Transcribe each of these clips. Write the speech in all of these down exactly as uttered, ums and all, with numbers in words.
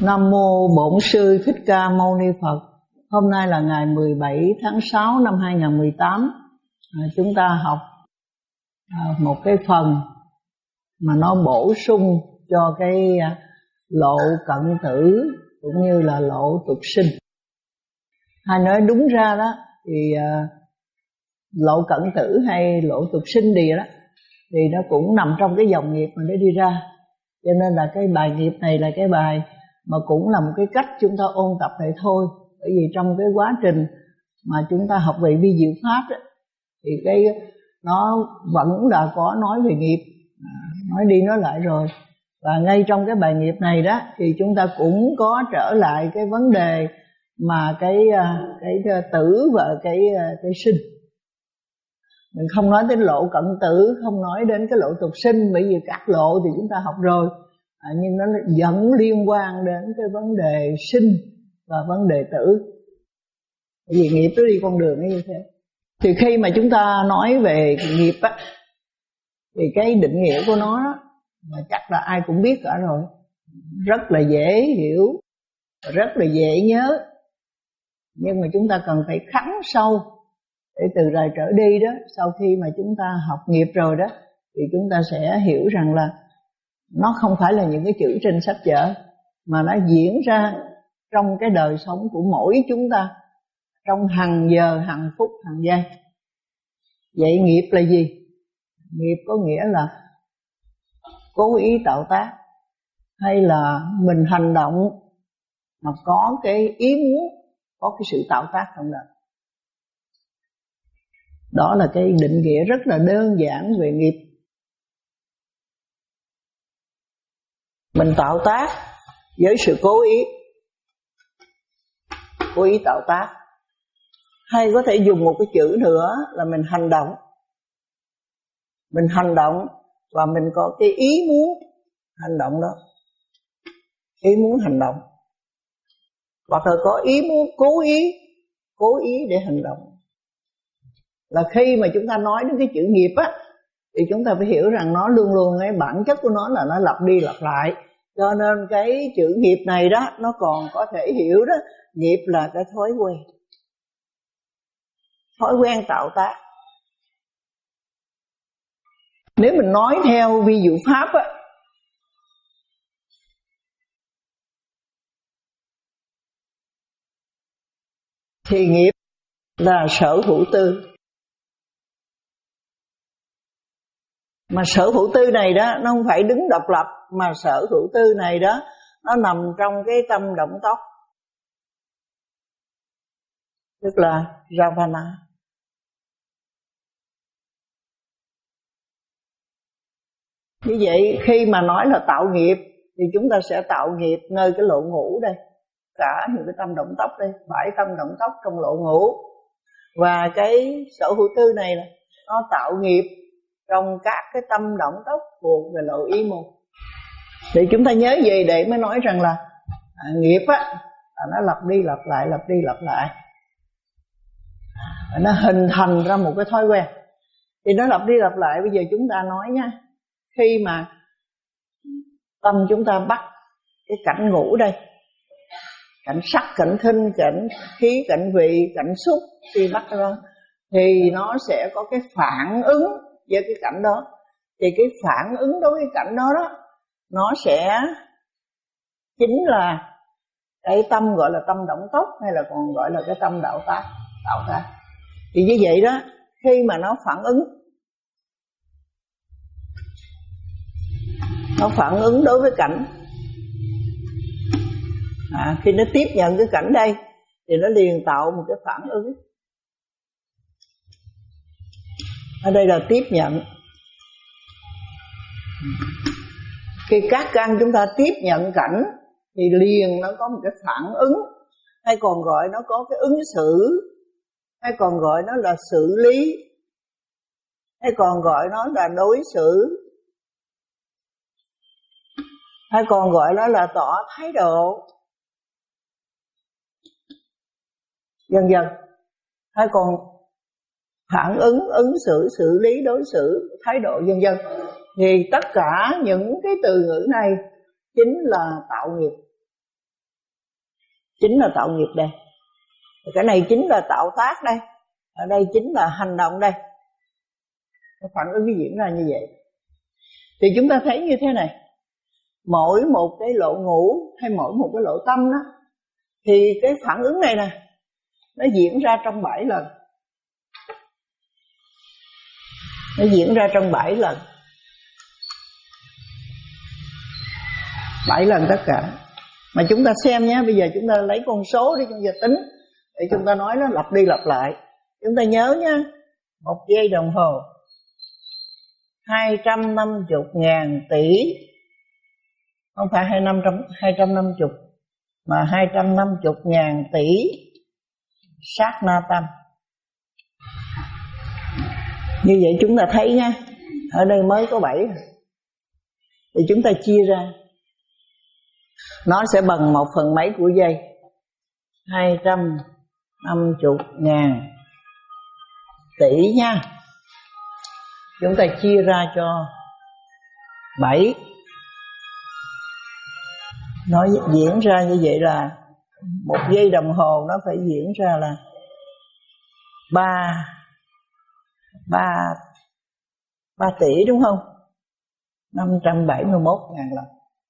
Nam mô Bổn Sư Thích Ca Mâu Ni Phật. Hôm nay là ngày mười bảy tháng sáu năm hai nghìn không trăm mười tám. à, Chúng ta học à, một cái phần mà nó bổ sung cho cái à, lộ cận tử cũng như là lộ tục sinh. Hay nói đúng ra đó thì à, lộ cận tử hay lộ tục sinh đi đó thì nó cũng nằm trong cái dòng nghiệp mà nó đi ra. Cho nên là cái bài nghiệp này là cái bài mà cũng là một cái cách chúng ta ôn tập lại thôi. Bởi vì trong cái quá trình mà chúng ta học về vi diệu pháp đó, thì cái nó vẫn đã có nói về nghiệp, nói đi nói lại rồi. Và ngay trong cái bài nghiệp này đó thì chúng ta cũng có trở lại cái vấn đề mà cái cái, cái tử và cái cái sinh. Mình không nói đến lộ cận tử, không nói đến cái lộ tục sinh, bởi vì các lộ thì chúng ta học rồi. À, nhưng nó vẫn liên quan đến cái vấn đề sinh và vấn đề tử. Bởi vì nghiệp nó đi con đường như thế. Thì khi mà chúng ta nói về nghiệp á, thì cái định nghĩa của nó mà chắc là ai cũng biết cả rồi. Rất là dễ hiểu, rất là dễ nhớ. Nhưng mà chúng ta cần phải khắc sâu để từ rồi trở đi đó, sau khi mà chúng ta học nghiệp rồi đó, thì chúng ta sẽ hiểu rằng là nó không phải là những cái chữ trên sách vở, mà nó diễn ra trong cái đời sống của mỗi chúng ta, trong hàng giờ, hàng phút, hàng giây. Vậy nghiệp là gì? Nghiệp có nghĩa là cố ý tạo tác, hay là mình hành động mà có cái ý muốn, có cái sự tạo tác trong đó. Đó là cái định nghĩa rất là đơn giản về nghiệp. Mình tạo tác với sự cố ý, cố ý tạo tác. Hay có thể dùng một cái chữ nữa là mình hành động. Mình hành động và mình có cái ý muốn hành động đó, ý muốn hành động. Hoặc là có ý muốn cố ý, cố ý để hành động. Là khi mà chúng ta nói đến cái chữ nghiệp á, thì chúng ta phải hiểu rằng nó luôn luôn cái bản chất của nó là nó lặp đi lặp lại. Cho nên cái chữ nghiệp này đó, nó còn có thể hiểu đó, nghiệp là cái thói quen. Thói quen tạo tác. Nếu mình nói theo vi diệu pháp á, thì nghiệp là sở hữu tư. Mà sở hữu tư này đó, nó không phải đứng độc lập, mà sở hữu tư này đó, nó nằm trong cái tâm động tóc, tức là Ravana. Như vậy khi mà nói là tạo nghiệp, thì chúng ta sẽ tạo nghiệp nơi cái lộ ngũ đây. Cả những cái tâm động tóc đây, bảy tâm động tóc trong lộ ngũ. Và cái sở hữu tư này nó tạo nghiệp trong các cái tâm động tóc thuộc về lộ ý môn. Để chúng ta nhớ gì để mới nói rằng là à, nghiệp á, là nó lặp đi lặp lại, lặp đi lặp lại. À, nó hình thành ra một cái thói quen. Thì nó lặp đi lặp lại, bây giờ chúng ta nói nha. Khi mà tâm chúng ta bắt cái cảnh ngũ đây, cảnh sắc, cảnh thinh, cảnh khí, cảnh vị, cảnh xúc, khi bắt ra, thì nó sẽ có cái phản ứng với cái cảnh đó. Thì cái phản ứng đối với cảnh đó đó, nó sẽ chính là cái tâm gọi là tâm động tóc, hay là còn gọi là cái tâm đạo tác, tạo tác. Thì như vậy đó, khi mà nó phản ứng, nó phản ứng đối với cảnh, à, khi nó tiếp nhận cái cảnh đây, thì nó liền tạo một cái phản ứng. Ở đây là tiếp nhận. Khi các căn chúng ta tiếp nhận cảnh, thì liền nó có một cái phản ứng, hay còn gọi nó có cái ứng xử, hay còn gọi nó là xử lý, hay còn gọi nó là đối xử, hay còn gọi nó là tỏ thái độ, dần dần. Hay còn phản ứng, ứng xử, xử lý, đối xử, thái độ, vân vân. Thì tất cả những cái từ ngữ này chính là tạo nghiệp. chính là tạo nghiệp đây. Cái này chính là tạo tác đây. Ở đây chính là hành động đây. Cái phản ứng diễn ra như vậy. Thì chúng ta thấy như thế này, mỗi một cái lộ ngũ hay mỗi một cái lộ tâm đó, thì cái phản ứng này nè, nó diễn ra trong bảy lần. Nó diễn ra trong bảy lần. Bảy lần tất cả. Mà chúng ta xem nhé, bây giờ chúng ta lấy con số đi, chúng ta tính để chúng ta nói nó lặp đi lặp lại. Chúng ta nhớ nhé, một giây đồng hồ hai trăm năm mươi ngàn tỷ, không phải hai trăm năm mươi, mà hai trăm năm mươi ngàn tỷ sát na tâm. Như vậy chúng ta thấy nha, ở đây mới có bảy, thì chúng ta chia ra, nó sẽ bằng một phần mấy của giây. Hai trăm năm mươi ngàn tỷ nha. Chúng ta chia ra cho bảy. Nó diễn ra như vậy là một giây đồng hồ nó phải diễn ra là ba ba ba tỷ, đúng không? năm trăm bảy mươi mốt ngàn lần.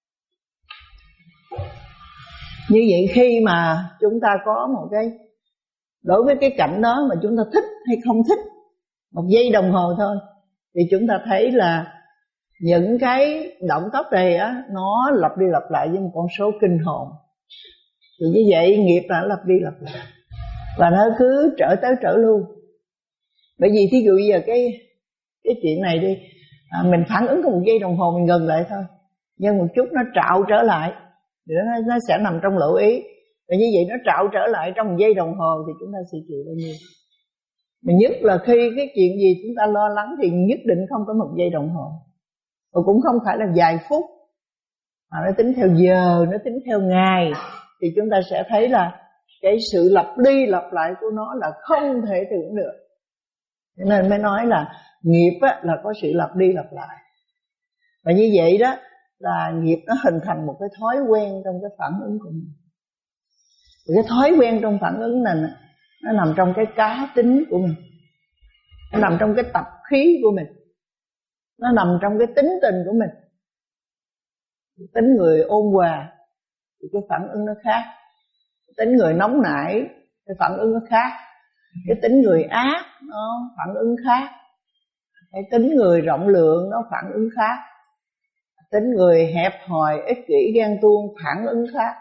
Như vậy khi mà chúng ta có một cái, đối với cái cảnh đó mà chúng ta thích hay không thích, một giây đồng hồ thôi, thì chúng ta thấy là những cái động tác này á, nó lặp đi lặp lại với một con số kinh hồn. Thì như vậy nghiệp là nó lặp đi lặp lại, và nó cứ trở tới trở lui. Bởi vì thí dụ bây giờ cái cái chuyện này đi, à, mình phản ứng có một giây đồng hồ mình ngừng lại thôi, nhưng một chút nó trạo trở lại, thì nó, nó sẽ nằm trong lộ ý. Và như vậy nó trạo trở lại trong một giây đồng hồ thì chúng ta sẽ chịu bao nhiêu. Mà nhất là khi cái chuyện gì chúng ta lo lắng thì nhất định không có một giây đồng hồ, và cũng không phải là vài phút, mà nó tính theo giờ, nó tính theo ngày. Thì chúng ta sẽ thấy là cái sự lặp đi lặp lại của nó là không thể tưởng được. Cho nên mới nói là nghiệp á, là có sự lặp đi lặp lại. Và như vậy đó là nghiệp nó hình thành một cái thói quen trong cái phản ứng của mình. Thì cái thói quen trong phản ứng này nó nằm trong cái cá tính của mình, nó nằm trong cái tập khí của mình, nó nằm trong cái tính tình của mình. Tính người ôn hòa thì cái phản ứng nó khác. Tính người nóng nảy, cái phản ứng nó khác. Cái tính người ác nó phản ứng khác. Cái tính người rộng lượng nó phản ứng khác. Tính người hẹp hòi, ích kỷ, ghen tuông phản ứng khác.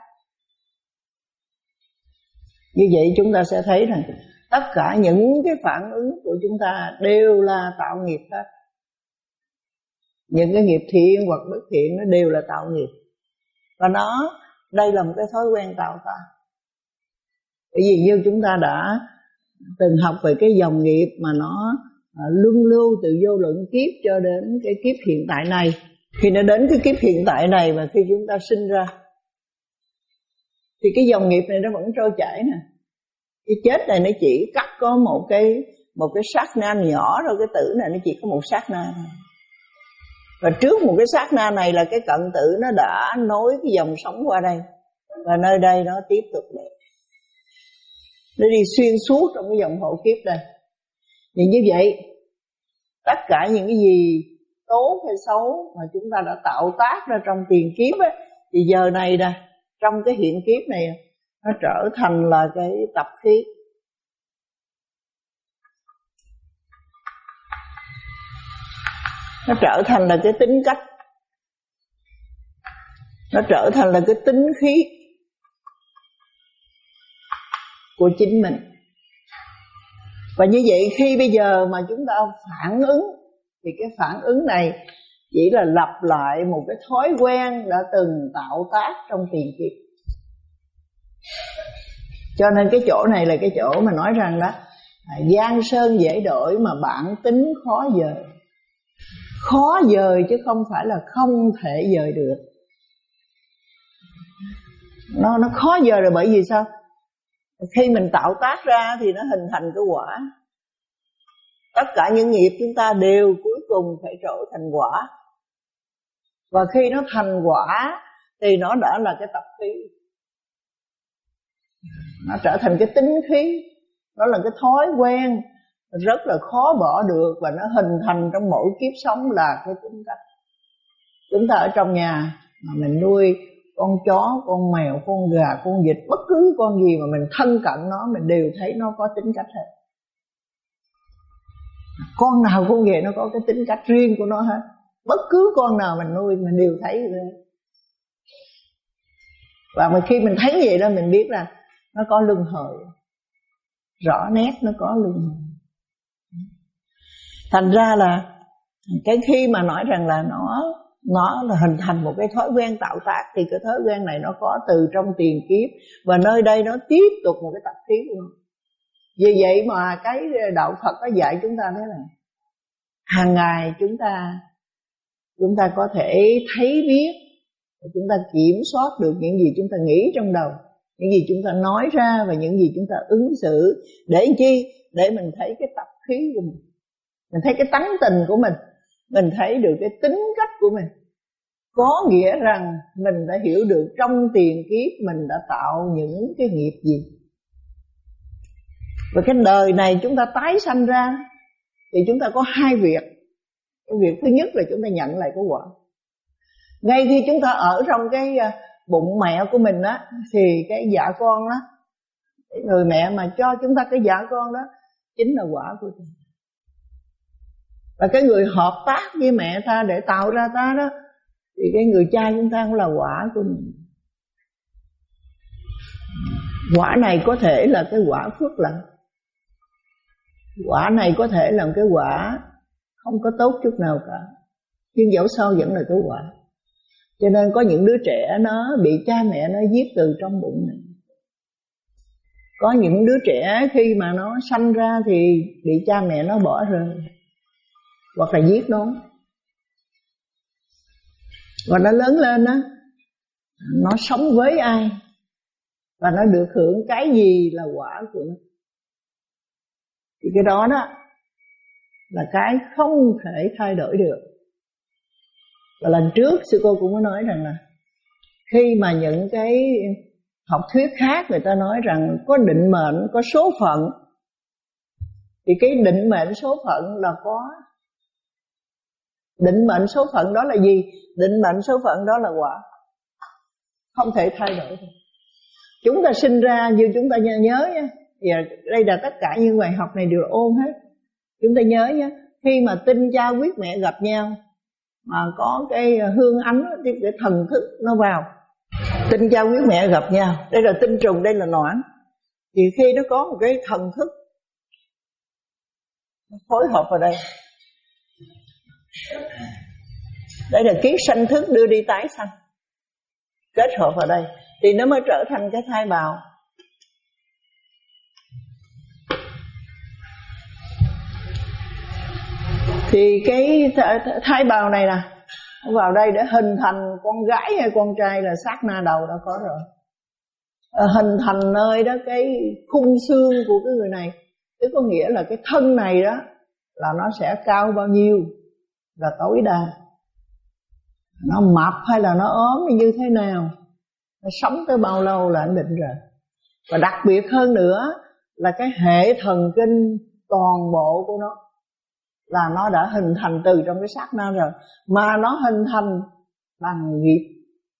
Như vậy chúng ta sẽ thấy rằng tất cả những cái phản ứng của chúng ta đều là tạo nghiệp hết. Những cái nghiệp thiện hoặc bất thiện nó đều là tạo nghiệp. Và nó, đây là một cái thói quen tạo ta. Bởi vì như chúng ta đã từng học về cái dòng nghiệp mà nó luân lưu từ vô lượng kiếp cho đến cái kiếp hiện tại này. Khi nó đến cái kiếp hiện tại này và khi chúng ta sinh ra, thì cái dòng nghiệp này nó vẫn trôi chảy nè. Cái chết này nó chỉ cắt có một cái một cái sát na nhỏ thôi, cái tử này nó chỉ có một sát na thôi. Và trước một cái sát na này là cái cận tử nó đã nối cái dòng sống qua đây, và nơi đây nó tiếp tục lại, nó đi xuyên suốt trong cái dòng hộ kiếp đây. Thì như vậy tất cả những cái gì tốt hay xấu mà chúng ta đã tạo tác ra trong tiền kiếp ấy, thì giờ này nè, trong cái hiện kiếp này nó trở thành là cái tập khí. Nó trở thành là cái tính cách, nó trở thành là cái tính khí của chính mình. Và như vậy khi bây giờ mà chúng ta phản ứng, thì cái phản ứng này chỉ là lặp lại một cái thói quen đã từng tạo tác trong tiền kiếp. Cho nên cái chỗ này là cái chỗ mà nói rằng đó, giang sơn dễ đổi mà bản tính khó dời. Khó dời chứ không phải là không thể dời được. Nó, nó khó dời rồi, bởi vì sao? Khi mình tạo tác ra thì nó hình thành cái quả. Tất cả những nghiệp chúng ta đều cuối cùng phải trở thành quả. Và khi nó thành quả thì nó đã là cái tập khí. Nó trở thành cái tính khí, nó là cái thói quen rất là khó bỏ được, và nó hình thành trong mỗi kiếp sống là cái tính cách. Chúng ta ở trong nhà mà mình nuôi con chó, con mèo, con gà, con vịt, bất cứ con gì mà mình thân cận nó, mình đều thấy nó có tính cách hết. Con nào cũng vậy, nó có cái tính cách riêng của nó hết. Bất cứ con nào mình nuôi mình đều thấy vậy. Và mà khi mình thấy vậy đó, mình biết là nó có luân hồi, rõ nét nó có luân hồi. Thành ra là cái khi mà nói rằng là nó nó là hình thành một cái thói quen tạo tác, thì cái thói quen này nó có từ trong tiền kiếp, và nơi đây nó tiếp tục một cái tập khí của nó. Vì vậy mà cái đạo Phật nó dạy chúng ta thế này: hàng ngày chúng ta chúng ta có thể thấy biết, chúng ta kiểm soát được những gì chúng ta nghĩ trong đầu, những gì chúng ta nói ra, và những gì chúng ta ứng xử. Để chi? Để mình thấy cái tập khí của mình, mình thấy cái tánh tình của mình, mình thấy được cái tính cách của mình. Có nghĩa rằng mình đã hiểu được trong tiền kiếp mình đã tạo những cái nghiệp gì. Và cái đời này chúng ta tái sanh ra thì chúng ta có hai việc. Cái việc thứ nhất là chúng ta nhận lại cái quả. Ngay khi chúng ta ở trong cái bụng mẹ của mình á, thì cái dạ con đó, cái người mẹ mà cho chúng ta cái dạ con đó chính là quả của chúng. Và cái người hợp tác với mẹ ta để tạo ra ta đó, thì cái người cha chúng ta cũng là quả của mình. Quả này có thể là cái quả phước lành, quả này có thể là cái quả không có tốt chút nào cả, nhưng dẫu sao vẫn là cái quả. Cho nên có những đứa trẻ nó bị cha mẹ nó giết từ trong bụng này. Có những đứa trẻ khi mà nó sanh ra thì bị cha mẹ nó bỏ rơi hoặc là giết nó. Và nó lớn lên đó, nó sống với ai và nó được hưởng cái gì là quả của nó. Thì cái đó đó là cái không thể thay đổi được. Và lần trước sư cô cũng có nói rằng là khi mà những cái học thuyết khác người ta nói rằng có định mệnh, có số phận, thì cái định mệnh số phận là có. Định mệnh số phận đó là gì? Định mệnh số phận đó là quả, không thể thay đổi được. Chúng ta sinh ra như chúng ta nhớ nhé, và đây là tất cả những bài học này đều ôn hết. Chúng ta nhớ nhé, khi mà tinh cha quyết mẹ gặp nhau mà có cái hương ánh, cái, cái thần thức nó vào, tinh cha quyết mẹ gặp nhau, đây là tinh trùng, đây là noãn, thì khi nó có một cái thần thức nó phối hợp vào đây, đây là kiết sanh thức đưa đi tái sanh, kết hợp vào đây thì nó mới trở thành cái thai bào. Thì cái thai bào này nè, vào đây để hình thành con gái hay con trai là sát na đầu đã có rồi. Hình thành nơi đó cái khung xương của cái người này, tức có nghĩa là cái thân này đó là nó sẽ cao bao nhiêu là tối đa, nó mập hay là nó ốm hay như thế nào, nó sống tới bao lâu là anh định rồi. Và đặc biệt hơn nữa là cái hệ thần kinh toàn bộ của nó là nó đã hình thành từ trong cái sát na rồi, mà nó hình thành bằng nghiệp.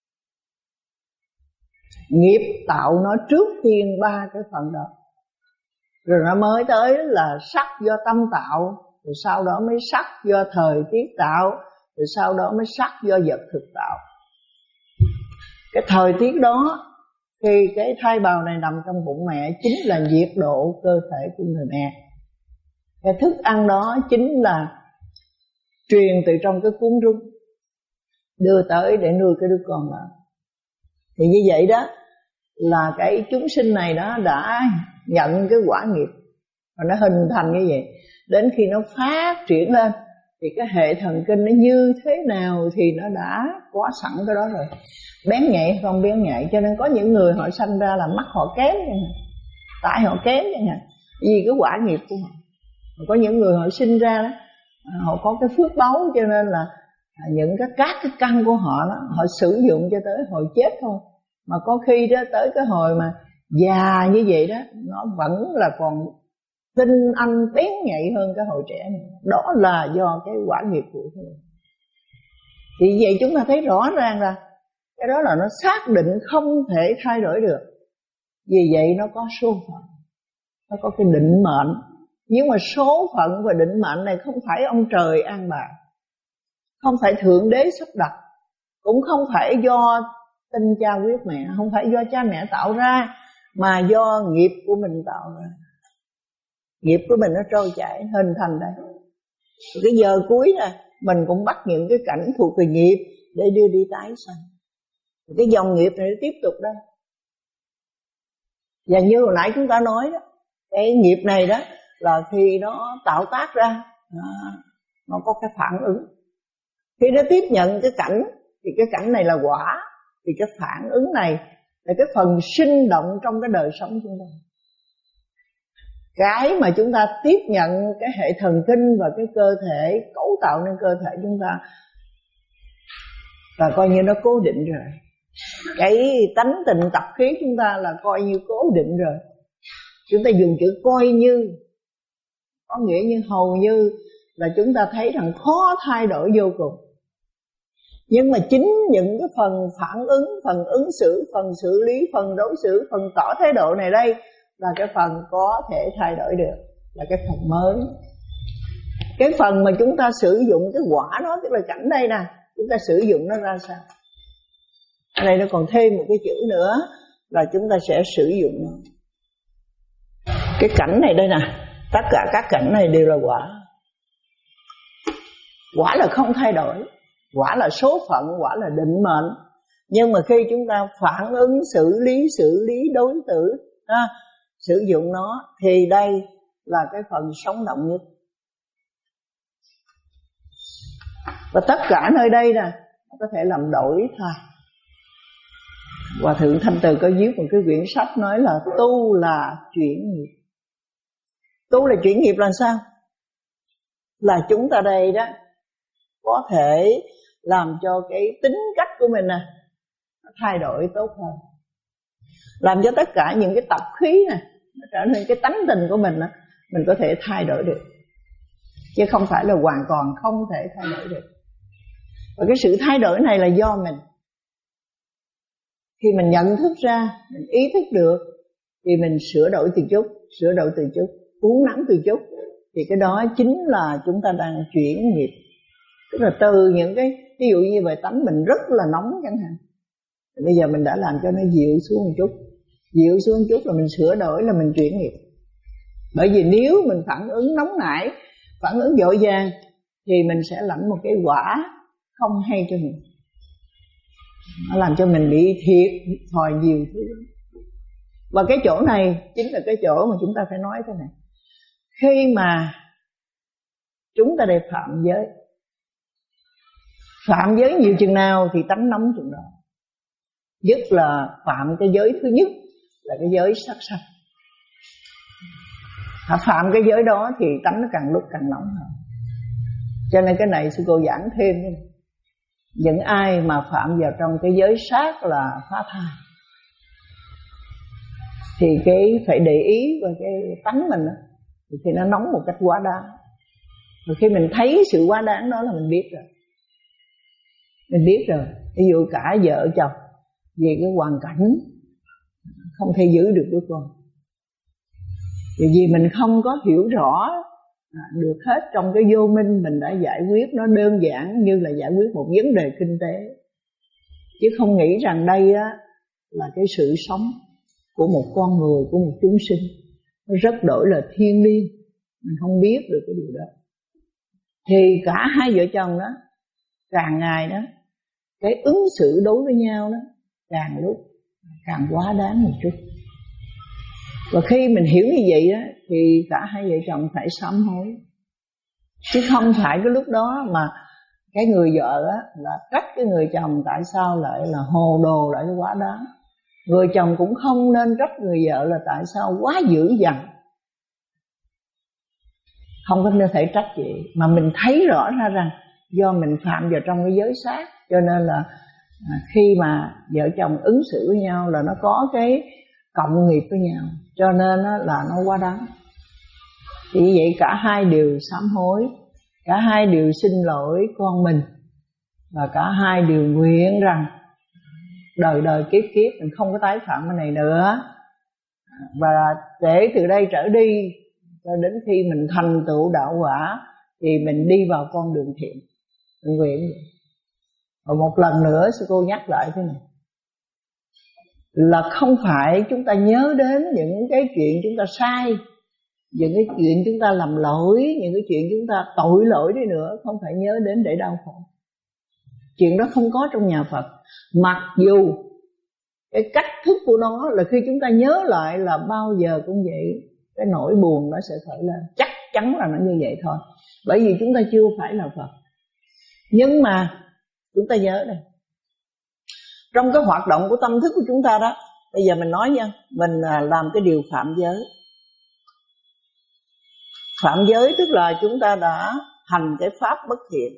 Nghiệp tạo nó trước tiên ba cái phần đó, rồi nó mới tới là sắc do tâm tạo, rồi sau đó mới sắc do thời tiết tạo, rồi sau đó mới sắc do vật thực tạo. Cái thời tiết đó khi cái thai bào này nằm trong bụng mẹ chính là nhiệt độ cơ thể của người mẹ. Cái thức ăn đó chính là truyền từ trong cái cuốn rung đưa tới để nuôi cái đứa con đó. Thì như vậy đó là cái chúng sinh này đó đã nhận cái quả nghiệp, và nó hình thành như vậy. Đến khi nó phát triển lên thì cái hệ thần kinh nó như thế nào thì nó đã có sẵn cái đó rồi. Bén nhạy không bén nhạy. Cho nên có những người họ sanh ra là mắt họ kém chẳng hạn, tại họ kém chẳng hạn, vì cái quả nghiệp của họ. Có những người họ sinh ra đó, họ có cái phước báu, cho nên là những cái các cái căn của họ đó, họ sử dụng cho tới hồi chết thôi. Mà có khi đó tới cái hồi mà già như vậy đó, nó vẫn là còn tinh anh bén nhạy hơn cái hồi trẻ này. Đó là do cái quả nghiệp của mình. Thì vậy chúng ta thấy rõ ràng là cái đó là nó xác định không thể thay đổi được. Vì vậy nó có số phận, nó có cái định mệnh. Nhưng mà số phận và định mệnh này không phải ông trời an bài, không phải Thượng Đế sắp đặt, cũng không phải do tinh cha huyết mẹ, không phải do cha mẹ tạo ra, mà do nghiệp của mình tạo ra. Nghiệp của mình nó trôi chảy hình thành đây. Cái giờ cuối này mình cũng bắt những cái cảnh thuộc về nghiệp để đưa đi tái sanh. Cái dòng nghiệp này nó tiếp tục đây. Và như hồi nãy chúng ta nói đó, cái nghiệp này đó là khi nó tạo tác ra, nó, nó có cái phản ứng. Khi nó tiếp nhận cái cảnh thì cái cảnh này là quả, thì cái phản ứng này là cái phần sinh động trong cái đời sống chúng ta. Cái mà chúng ta tiếp nhận cái hệ thần kinh và cái cơ thể, cấu tạo nên cơ thể chúng ta là coi như nó cố định rồi. Cái tánh tình tập khí chúng ta là coi như cố định rồi. Chúng ta dùng chữ coi như, có nghĩa như hầu như, là chúng ta thấy rằng khó thay đổi vô cùng. Nhưng mà chính những cái phần phản ứng, phần ứng xử, phần xử lý, phần đối xử, phần tỏ thái độ này đây là cái phần có thể thay đổi được, là cái phần mới. Cái phần mà chúng ta sử dụng cái quả đó, tức là cảnh đây nè, chúng ta sử dụng nó ra sao. Ở đây nó còn thêm một cái chữ nữa là chúng ta sẽ sử dụng nó. Cái cảnh này đây nè, tất cả các cảnh này đều là quả. Quả là không thay đổi, quả là số phận, quả là định mệnh. Nhưng mà khi chúng ta phản ứng, xử lý, xử lý đối tử, ha, sử dụng nó, thì đây là cái phần sống động nhất. Và tất cả nơi đây nè có thể làm đổi thay. Hòa thượng Thanh Từ có viết một cái quyển sách nói là tu là chuyển nghiệp. Tu là chuyển nghiệp là sao? Là chúng ta đây đó có thể làm cho cái tính cách của mình nè nó thay đổi tốt hơn, làm cho tất cả những cái tập khí này nó trở nên cái tánh tình của mình đó, mình có thể thay đổi được, chứ không phải là hoàn toàn không thể thay đổi được. Và cái sự thay đổi này là do mình. Khi mình nhận thức ra, mình ý thức được, thì mình sửa đổi từ chút, sửa đổi từ chút, uống nắng từ chút, thì cái đó chính là chúng ta đang chuyển nghiệp. Tức là từ những cái, ví dụ như về tánh mình rất là nóng chẳng hạn, thì bây giờ mình đã làm cho nó dịu xuống một chút. Dịu xuống một chút là mình sửa đổi, là mình chuyển nghiệp. Bởi vì nếu mình phản ứng nóng nảy, phản ứng vội vàng, thì mình sẽ lãnh một cái quả không hay cho mình. Nó làm cho mình bị thiệt thòi nhiều thứ. Và cái chỗ này chính là cái chỗ mà chúng ta phải nói thế này. Khi mà chúng ta đều phạm giới, phạm giới nhiều chừng nào thì tánh nóng chừng đó. Nhất là phạm cái giới thứ nhất là cái giới sát sanh. Phạm cái giới đó thì tánh nó càng lúc càng nóng hơn. Cho nên cái này sư cô giảng thêm. Những ai mà phạm vào trong cái giới sát là phá thai, thì cái phải để ý vào cái tánh mình đó, thì nó nóng một cách quá đáng. Và khi mình thấy sự quá đáng đó là mình biết rồi. Mình biết rồi. Ví dụ cả vợ chồng vì cái hoàn cảnh không thể giữ được đứa con, vì vì mình không có hiểu rõ được hết trong cái vô minh, mình đã giải quyết nó đơn giản như là giải quyết một vấn đề kinh tế, chứ không nghĩ rằng đây á là cái sự sống của một con người, của một chúng sinh, nó rất đổi là thiêng liêng. Mình không biết được cái điều đó. Thì cả hai vợ chồng đó càng ngày đó cái ứng xử đối với nhau đó càng lúc càng quá đáng một chút. Và khi mình hiểu như vậy đó, thì cả hai vợ chồng phải sám hối. Chứ không phải cái lúc đó mà cái người vợ á là trách cái người chồng tại sao lại là hồ đồ, lại quá đáng. Người chồng cũng không nên trách người vợ là tại sao quá dữ dằn. Không có nên thể trách vậy, mà mình thấy rõ ra rằng do mình phạm vào trong cái giới sát, cho nên là khi mà vợ chồng ứng xử với nhau là nó có cái cộng nghiệp với nhau, cho nên là nó quá đáng. Vì vậy cả hai đều sám hối, cả hai đều xin lỗi con mình, và cả hai đều nguyện rằng đời đời kiếp kiếp mình không có tái phạm cái này nữa. Và để từ đây trở đi cho đến khi mình thành tựu đạo quả thì mình đi vào con đường thiện. Mình nguyện vậy. Và một lần nữa sư cô nhắc lại thế này, là không phải chúng ta nhớ đến những cái chuyện chúng ta sai, những cái chuyện chúng ta làm lỗi, những cái chuyện chúng ta tội lỗi đi nữa, không phải nhớ đến để đau khổ. Chuyện đó không có trong nhà Phật. Mặc dù cái cách thức của nó là khi chúng ta nhớ lại là bao giờ cũng vậy, cái nỗi buồn nó sẽ khởi lên. Chắc chắn là nó như vậy thôi. Bởi vì chúng ta chưa phải là Phật. Nhưng mà chúng ta nhớ đây, trong cái hoạt động của tâm thức của chúng ta đó, bây giờ mình nói nha, mình làm cái điều phạm giới. Phạm giới tức là chúng ta đã hành cái pháp bất thiện.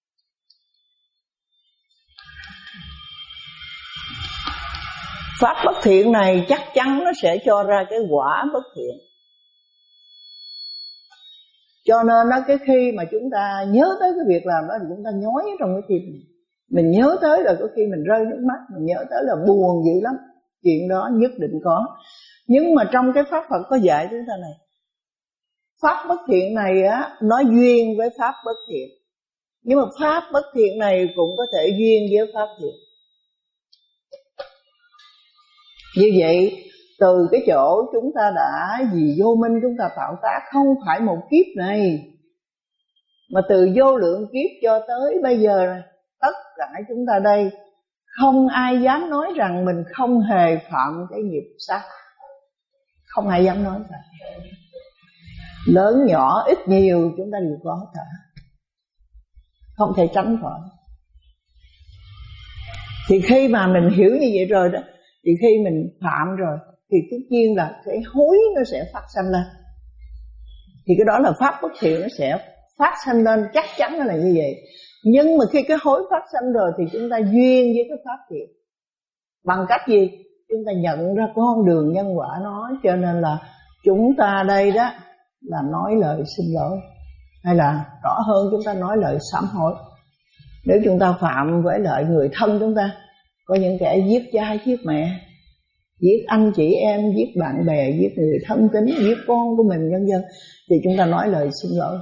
Pháp bất thiện này chắc chắn nó sẽ cho ra cái quả bất thiện. Cho nên đó, cái khi mà chúng ta nhớ tới cái việc làm đó thì chúng ta nhói trong cái tim mình. Mình nhớ tới là có khi mình rơi nước mắt, mình nhớ tới là buồn dữ lắm. Chuyện đó nhất định có. Nhưng mà trong cái pháp Phật có dạy chúng ta này, pháp bất thiện này á, nó duyên với pháp bất thiện. Nhưng mà pháp bất thiện này cũng có thể duyên với pháp thiện. Như vậy, từ cái chỗ chúng ta đã vì vô minh chúng ta tạo tác, không phải một kiếp này, mà từ vô lượng kiếp cho tới bây giờ, tất cả chúng ta đây, không ai dám nói rằng mình không hề phạm cái nghiệp sát. Không ai dám nói cả. Lớn nhỏ ít nhiều chúng ta đều có cả, không thể tránh khỏi. Thì khi mà mình hiểu như vậy rồi đó, thì khi mình phạm rồi thì tất nhiên là cái hối nó sẽ phát sanh lên. Thì cái đó là pháp bất thiện, nó sẽ phát sanh lên, chắc chắn là như vậy. Nhưng mà khi cái hối phát sanh rồi thì chúng ta duyên với cái pháp thiện. Bằng cách gì? Chúng ta nhận ra con đường nhân quả nó. Cho nên là chúng ta đây đó là nói lời xin lỗi, hay là rõ hơn chúng ta nói lời sám hối. Nếu chúng ta phạm với lại người thân chúng ta, có những kẻ giết cha giết mẹ, giết anh chị em, giết bạn bè, giết người thân tín, giết con của mình vân vân, thì chúng ta nói lời xin lỗi.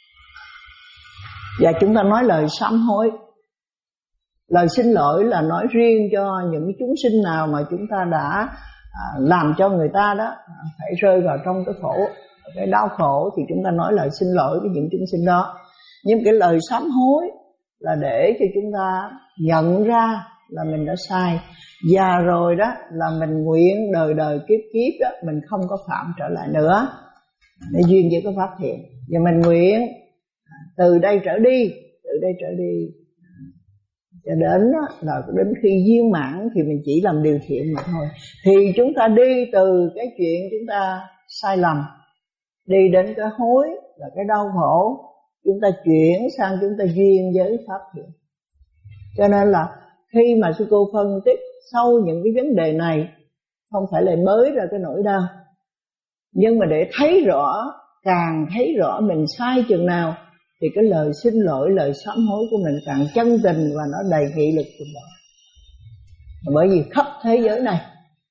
Và chúng ta nói lời sám hối. Lời xin lỗi là nói riêng cho những chúng sinh nào mà chúng ta đã à, làm cho người ta đó phải rơi vào trong cái khổ, cái đau khổ, thì chúng ta nói lời xin lỗi với những chúng sinh đó. Nhưng cái lời sám hối là để cho chúng ta nhận ra là mình đã sai, và rồi đó là mình nguyện đời đời kiếp kiếp đó mình không có phạm trở lại nữa, để duyên với cái pháp thiện. Và mình nguyện từ đây trở đi, từ đây trở đi cho đến đó, là đến khi viên mãn thì mình chỉ làm điều thiện mà thôi. Thì chúng ta đi từ cái chuyện chúng ta sai lầm, đi đến cái hối là cái đau khổ, chúng ta chuyển sang chúng ta duyên với pháp thiện. Cho nên là khi mà sư cô phân tích sâu những cái vấn đề này, không phải là mới ra cái nỗi đau, nhưng mà để thấy rõ, càng thấy rõ mình sai chừng nào thì cái lời xin lỗi, lời sám hối của mình càng chân tình và nó đầy nghị lực chừng đó. Bởi vì khắp thế giới này,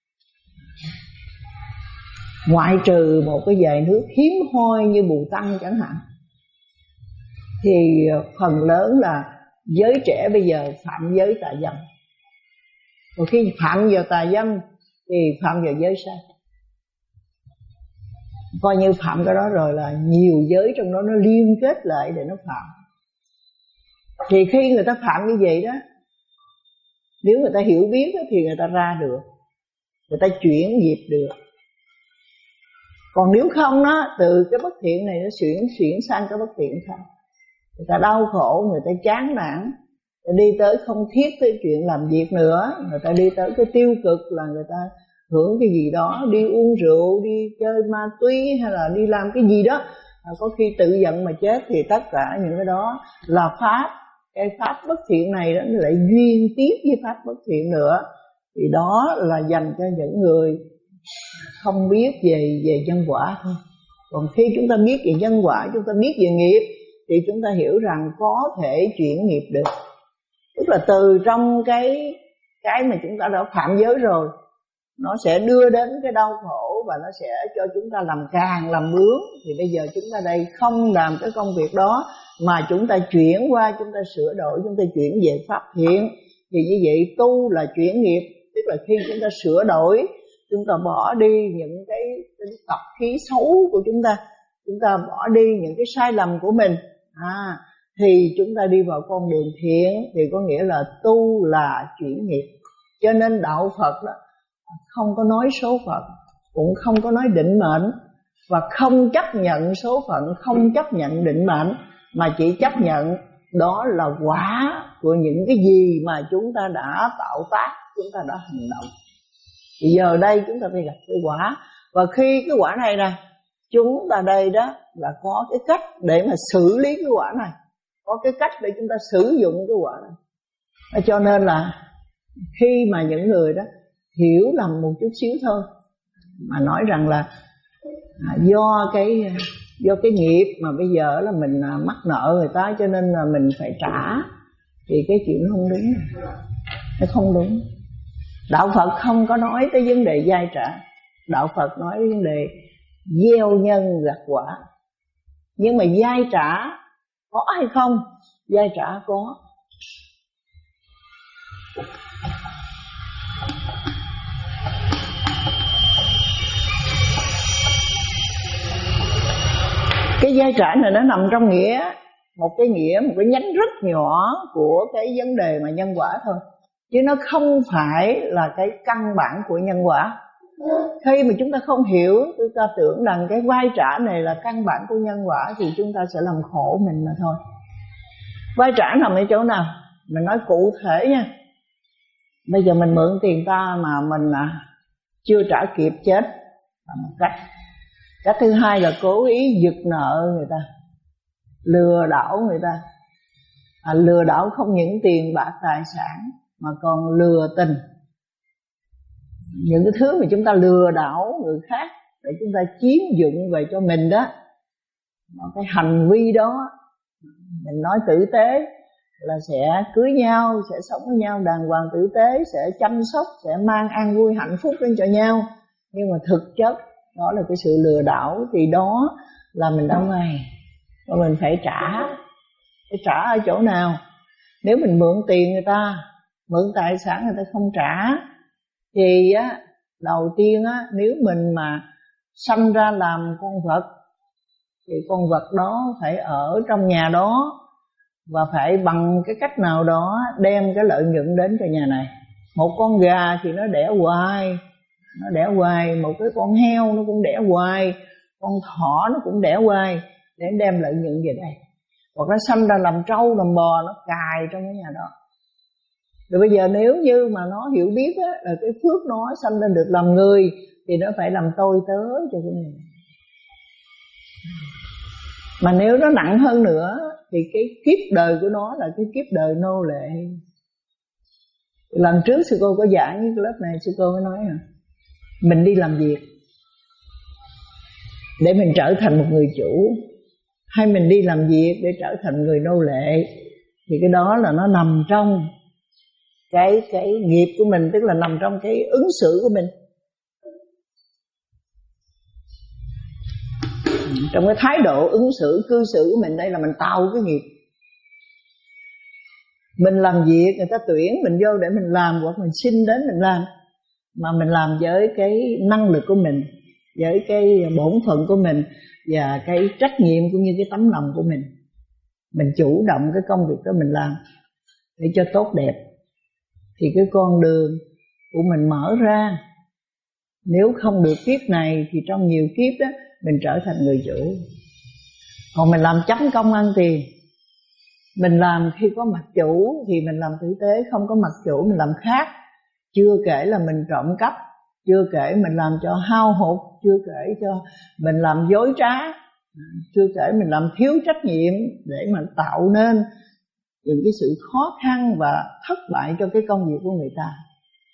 ngoại trừ một cái vài nước hiếm hoi như Bù Tăng chẳng hạn, thì phần lớn là giới trẻ bây giờ phạm giới tà dâm. Và khi phạm vào tà dâm thì phạm vào giới sai. Coi như phạm cái đó rồi là nhiều giới trong đó nó liên kết lại để nó phạm. Thì khi người ta phạm như vậy đó, nếu người ta hiểu biết đó, thì người ta ra được, người ta chuyển nghiệp được. Còn nếu không đó, từ cái bất thiện này nó chuyển chuyển sang cái bất thiện khác, người ta đau khổ, người ta chán nản, người ta đi tới không thiết tới chuyện làm việc nữa, người ta đi tới cái tiêu cực là người ta hưởng cái gì đó, đi uống rượu, đi chơi ma túy, hay là đi làm cái gì đó, có khi tự giận mà chết. Thì tất cả những cái đó là pháp. Cái pháp bất thiện này đó lại duyên tiếp với pháp bất thiện nữa. Thì đó là dành cho những người không biết về về nhân quả thôi. Còn khi chúng ta biết về nhân quả, chúng ta biết về nghiệp, thì chúng ta hiểu rằng có thể chuyển nghiệp được. Tức là từ trong cái cái mà chúng ta đã phạm giới rồi, nó sẽ đưa đến cái đau khổ và nó sẽ cho chúng ta làm càng làm bướng. Thì bây giờ chúng ta đây không làm cái công việc đó, mà chúng ta chuyển qua, chúng ta sửa đổi, chúng ta chuyển về pháp thiện. Thì như vậy tu là chuyển nghiệp. Tức là khi chúng ta sửa đổi, chúng ta bỏ đi những cái, cái tập khí xấu của chúng ta, chúng ta bỏ đi những cái sai lầm của mình, à, thì chúng ta đi vào con đường thiện. Thì có nghĩa là tu là chuyển nghiệp. Cho nên đạo Phật đó không có nói số phận, cũng không có nói định mệnh, và không chấp nhận số phận, không chấp nhận định mệnh, mà chỉ chấp nhận đó là quả của những cái gì mà chúng ta đã tạo tác, chúng ta đã hành động. Thì giờ đây chúng ta phải gặp cái quả. Và khi cái quả này nè, chúng ta đây đó là có cái cách để mà xử lý cái quả này, có cái cách để chúng ta sử dụng cái quả này. Cho nên là khi mà những người đó hiểu lầm một chút xíu thôi, mà nói rằng là à, do cái do cái nghiệp mà bây giờ là mình à, mắc nợ người ta cho nên là mình phải trả, thì cái chuyện không đúng, nó không đúng. Đạo Phật không có nói tới vấn đề giai trả. Đạo Phật nói tới vấn đề gieo nhân gặt quả. Nhưng mà giai trả có hay không? Giai trả có. Cái giai trả này nó nằm trong nghĩa, một cái nghĩa, một cái nhánh rất nhỏ của cái vấn đề mà nhân quả thôi, chứ nó không phải là cái căn bản của nhân quả. Khi mà chúng ta không hiểu, chúng ta tưởng rằng cái vai trả này là căn bản của nhân quả, thì chúng ta sẽ làm khổ mình mà thôi. Vai trả nằm ở chỗ nào? Mình nói cụ thể nha. Bây giờ mình mượn tiền ta mà mình à, chưa trả kịp, chết là một cách. Cách thứ hai là cố ý giật nợ người ta, lừa đảo người ta. à, Lừa đảo không những tiền bạc tài sản, mà còn lừa tình. Những cái thứ mà chúng ta lừa đảo người khác để chúng ta chiếm dụng về cho mình đó, cái hành vi đó, mình nói tử tế là sẽ cưới nhau, sẽ sống với nhau đàng hoàng tử tế, sẽ chăm sóc, sẽ mang an vui hạnh phúc đến cho nhau. Nhưng mà thực chất đó là cái sự lừa đảo. Thì đó là mình đã mày, và mình phải trả. Phải trả ở chỗ nào? Nếu mình mượn tiền người ta, mượn tài sản người ta không trả, thì á, đầu tiên á, nếu mình mà sanh ra làm con vật, thì con vật đó phải ở trong nhà đó, và phải bằng cái cách nào đó đem cái lợi nhuận đến cho nhà này. Một con gà thì nó đẻ hoài, nó đẻ hoài. Một cái con heo nó cũng đẻ hoài, con thỏ nó cũng đẻ hoài, để đem lợi nhuận về đây. Hoặc nó sanh ra làm trâu làm bò, nó cài trong cái nhà đó. Rồi bây giờ nếu như mà nó hiểu biết á, là cái phước nó sanh lên được làm người, thì nó phải làm tôi tớ cho cái người. Mà nếu nó nặng hơn nữa, thì cái kiếp đời của nó là cái kiếp đời nô lệ. Lần trước sư cô có giảng với cái lớp này, sư cô mới nói à, mình đi làm việc để mình trở thành một người chủ, hay mình đi làm việc để trở thành người nô lệ, thì cái đó là nó nằm trong cái cái nghiệp của mình, tức là nằm trong cái ứng xử của mình. Trong cái thái độ ứng xử, cư xử của mình, đây là mình tạo cái nghiệp. Mình làm việc, người ta tuyển mình vô để mình làm, hoặc mình xin đến mình làm, mà mình làm với cái năng lực của mình, với cái bổn phận của mình, và cái trách nhiệm cũng như cái tấm lòng của mình. Mình chủ động cái công việc đó mình làm để cho tốt đẹp, thì cái con đường của mình mở ra. Nếu không được kiếp này thì trong nhiều kiếp đó mình trở thành người chủ. Còn mình làm chấm công ăn tiền, mình làm khi có mặt chủ thì mình làm tử tế, không có mặt chủ mình làm khác. Chưa kể là mình trộm cắp, chưa kể mình làm cho hao hụt, chưa kể cho mình làm dối trá, chưa kể mình làm thiếu trách nhiệm để mà tạo nên những cái sự khó khăn và thất bại cho cái công việc của người ta.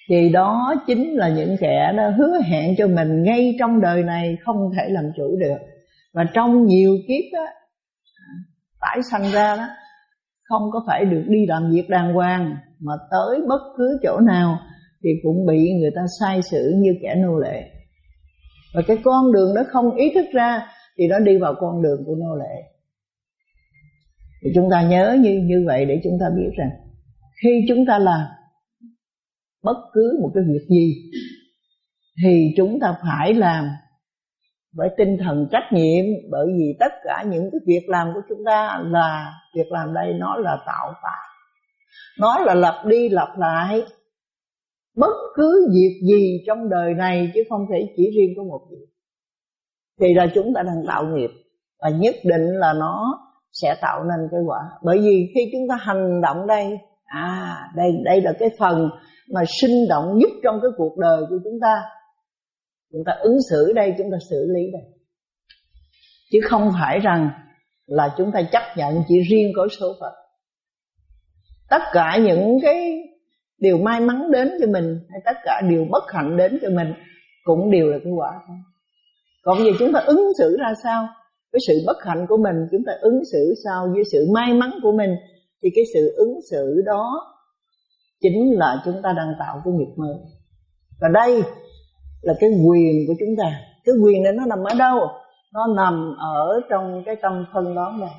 thì đó chính là những kẻ đã hứa hẹn cho mình ngay trong đời này không thể làm chủ được. Và trong nhiều kiếp đó, tái sanh ra đó, không có phải được đi làm việc đàng hoàng, mà tới bất cứ chỗ nào thì cũng bị người ta sai sử như kẻ nô lệ. Và cái con đường đó không ý thức ra thì nó đi vào con đường của nô lệ. Thì chúng ta nhớ như như vậy để chúng ta biết rằng khi chúng ta làm bất cứ một cái việc gì thì chúng ta phải làm với tinh thần trách nhiệm, bởi vì tất cả những cái việc làm của chúng ta là việc làm đây nó là tạo tác, nó là lặp đi lặp lại bất cứ việc gì trong đời này, chứ không thể chỉ riêng có một việc. Thì là chúng ta đang tạo nghiệp, và nhất định là nó sẽ tạo nên cái quả. Bởi vì khi chúng ta hành động đây, à đây đây là cái phần mà sinh động nhất trong cái cuộc đời của chúng ta. Chúng ta ứng xử đây, chúng ta xử lý đây, chứ không phải rằng là chúng ta chấp nhận chỉ riêng có số phận. Tất cả những cái điều may mắn đến cho mình, hay tất cả điều bất hạnh đến cho mình cũng đều là cái quả thôi. Còn vì chúng ta ứng xử ra sao với sự bất hạnh của mình, chúng ta ứng xử sao với sự may mắn của mình, thì cái sự ứng xử đó chính là chúng ta đang tạo cái nghiệp mới. Và đây là cái quyền của chúng ta. Cái quyền này nó nằm ở đâu? Nó nằm ở trong cái tâm phân đoán này.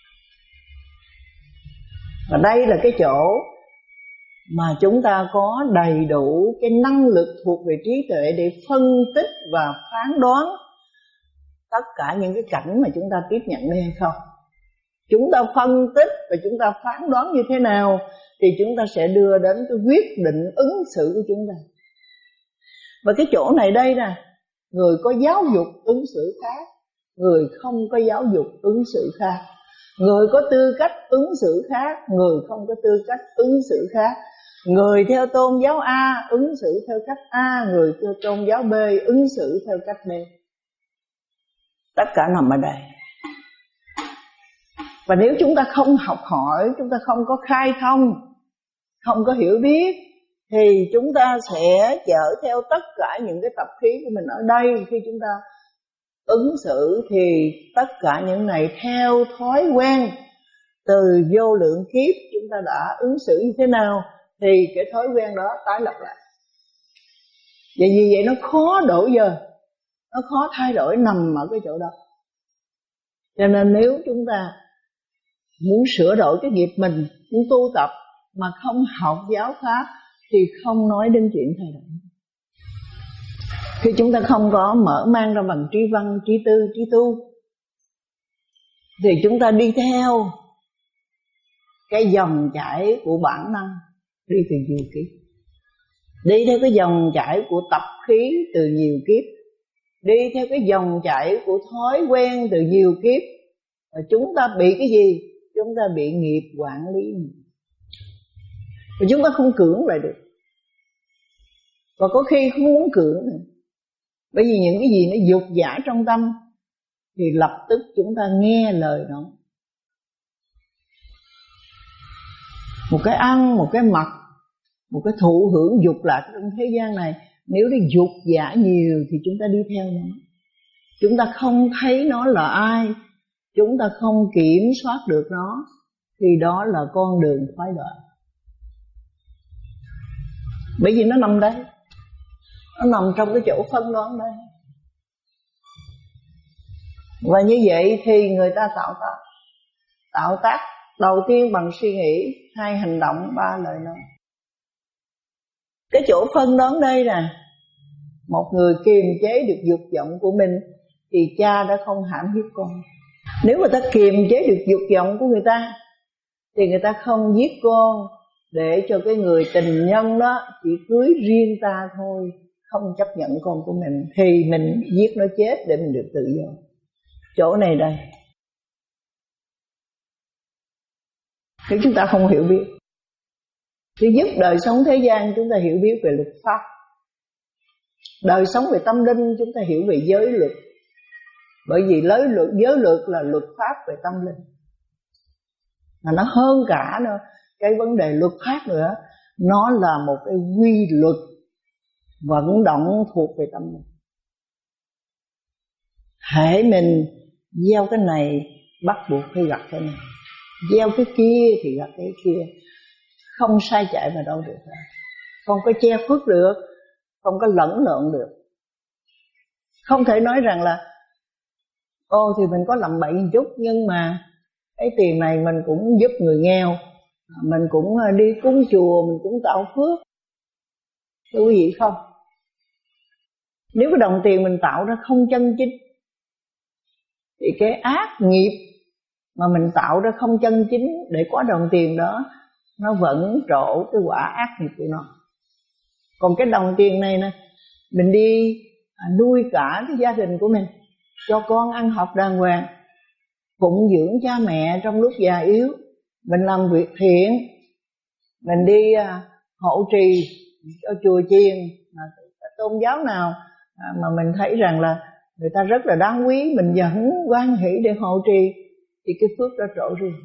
Và đây là cái chỗ mà chúng ta có đầy đủ cái năng lực thuộc về trí tuệ để phân tích và phán đoán tất cả những cái cảnh mà chúng ta tiếp nhận đây hay không. Chúng ta phân tích và chúng ta phán đoán như thế nào thì chúng ta sẽ đưa đến cái quyết định ứng xử của chúng ta. Và cái chỗ này đây nè, người có giáo dục ứng xử khác, người không có giáo dục ứng xử khác, người có tư cách ứng xử khác, người không có tư cách ứng xử khác, người theo tôn giáo A ứng xử theo cách A, người theo tôn giáo B ứng xử theo cách B. Tất cả nằm ở đây. Và nếu chúng ta không học hỏi, chúng ta không có khai thông, không có hiểu biết, thì chúng ta sẽ chở theo tất cả những cái tập khí của mình ở đây. Khi chúng ta ứng xử thì tất cả những này theo thói quen từ vô lượng kiếp chúng ta đã ứng xử như thế nào thì cái thói quen đó tái lập lại. Vậy vì vậy nó khó đổi giờ, nó khó thay đổi nằm ở cái chỗ đó. Cho nên nếu chúng ta muốn sửa đổi cái nghiệp mình, muốn tu tập mà không học giáo pháp thì không nói đến chuyện thay đổi. Khi chúng ta không có mở mang ra bằng trí văn, trí tư, trí tu thì chúng ta đi theo cái dòng chảy của bản năng, đi từ nhiều kiếp, đi theo cái dòng chảy của tập khí từ nhiều kiếp, đi theo cái dòng chảy của thói quen từ nhiều kiếp. Và chúng ta bị cái gì? Chúng ta bị nghiệp quản lý. Và chúng ta không cưỡng lại được. Và có khi không muốn cưỡng nữa. Bởi vì những cái gì nó dục dã trong tâm thì lập tức chúng ta nghe lời nó. Một cái ăn, một cái mặc, một cái thụ hưởng dục lạc trong thế gian này, nếu nó dục dã nhiều thì chúng ta đi theo nó. Chúng ta không thấy nó là ai, chúng ta không kiểm soát được nó, thì đó là con đường thoái đoạn. Bởi vì nó nằm đây, nó nằm trong cái chỗ phân đoán đây. Và như vậy thì người ta tạo tác. Tạo tác đầu tiên bằng suy nghĩ, hai hành động, ba lời nói. Cái chỗ phân đoán đây nè, một người kiềm chế được dục vọng của mình thì cha đã không hãm hiếp con. Nếu mà ta kiềm chế được dục vọng của người ta thì người ta không giết con để cho cái người tình nhân đó chỉ cưới riêng ta thôi, không chấp nhận con của mình, thì mình giết nó chết để mình được tự do. Chỗ này đây, nếu chúng ta không hiểu biết. Thứ nhất, đời sống thế gian chúng ta hiểu biết về luật pháp. Đời sống về tâm linh chúng ta hiểu về giới luật. Bởi vì giới luật, giới luật là luật pháp về tâm linh. Mà nó hơn cả nữa, cái vấn đề luật pháp nữa, nó là một cái quy luật vận động thuộc về tâm mình. Hễ mình gieo cái này bắt buộc phải gặp cái này, gieo cái kia thì gặp cái kia, không sai chạy vào đâu được, không có che khuất được, không có lẫn lộn được. Không thể nói rằng là ô thì mình có làm bậy một chút, nhưng mà cái tiền này mình cũng giúp người nghèo, mình cũng đi cúng chùa, mình cũng tạo phước. Thưa quý vị, không. Nếu cái đồng tiền mình tạo ra không chân chính thì cái ác nghiệp mà mình tạo ra không chân chính để có đồng tiền đó, nó vẫn trổ cái quả ác nghiệp của nó. Còn cái đồng tiền này nè, mình đi nuôi cả cái gia đình của mình, cho con ăn học đàng hoàng, phụng dưỡng cha mẹ trong lúc già yếu, mình làm việc thiện, mình đi hộ trì cho chùa chiền, tôn giáo nào mà mình thấy rằng là người ta rất là đáng quý, mình vẫn hoan hỷ để hộ trì, thì cái phước đó trổ riêng,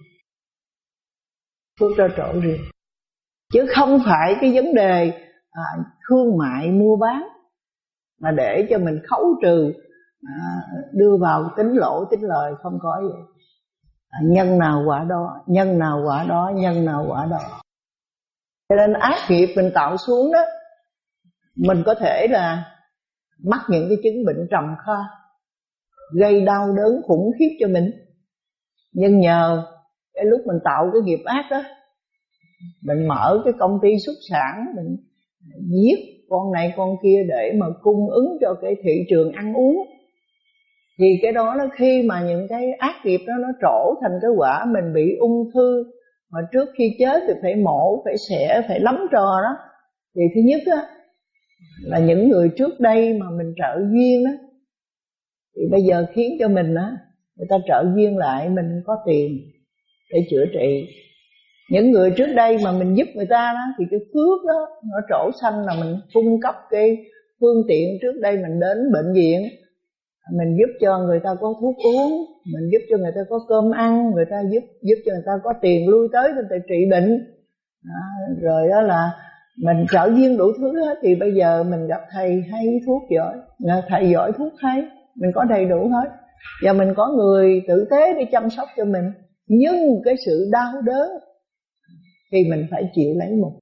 phước đó trổ riêng. Chứ không phải cái vấn đề à, thương mại mua bán mà để cho mình khấu trừ, à, đưa vào tính lỗ tính lời, không có vậy. À, nhân nào quả đó, nhân nào quả đó, nhân nào quả đó. Cho nên ác nghiệp mình tạo xuống đó, mình có thể là mắc những cái chứng bệnh trầm kha, gây đau đớn khủng khiếp cho mình. Nhưng nhờ cái lúc mình tạo cái nghiệp ác đó, mình mở cái công ty xuất sản, mình giết con này con kia để mà cung ứng cho cái thị trường ăn uống, thì cái đó là khi mà những cái ác nghiệp đó nó trổ thành cái quả mình bị ung thư, mà trước khi chết thì phải mổ, phải xẻ, phải lắm trò đó. Thì thứ nhất á, là những người trước đây mà mình trợ duyên á, thì bây giờ khiến cho mình á, người ta trợ duyên lại, mình có tiền để chữa trị. Những người trước đây mà mình giúp người ta đó, thì cái phước đó nó trổ xanh là mình cung cấp cái phương tiện. Trước đây mình đến bệnh viện, mình giúp cho người ta có thuốc uống, mình giúp cho người ta có cơm ăn, người ta giúp giúp cho người ta có tiền lui tới người ta trị bệnh. Đó, rồi đó là mình trợ duyên đủ thứ hết. Thì bây giờ mình gặp thầy hay thuốc giỏi, thầy giỏi thuốc hay, mình có đầy đủ hết. Và mình có người tử tế để chăm sóc cho mình. Nhưng cái sự đau đớn thì mình phải chịu lấy một,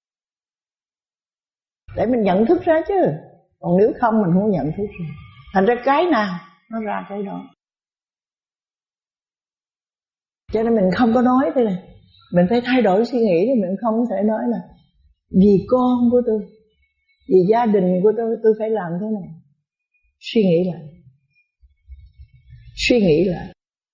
để mình nhận thức ra chứ. Còn nếu không mình không nhận thức ra, thành ra cái nào nó ra cái đó. Cho nên mình không có nói thế này, mình phải thay đổi suy nghĩ. Thì mình không thể nói là vì con của tôi, vì gia đình của tôi, tôi phải làm thế này. Suy nghĩ lại, suy nghĩ lại.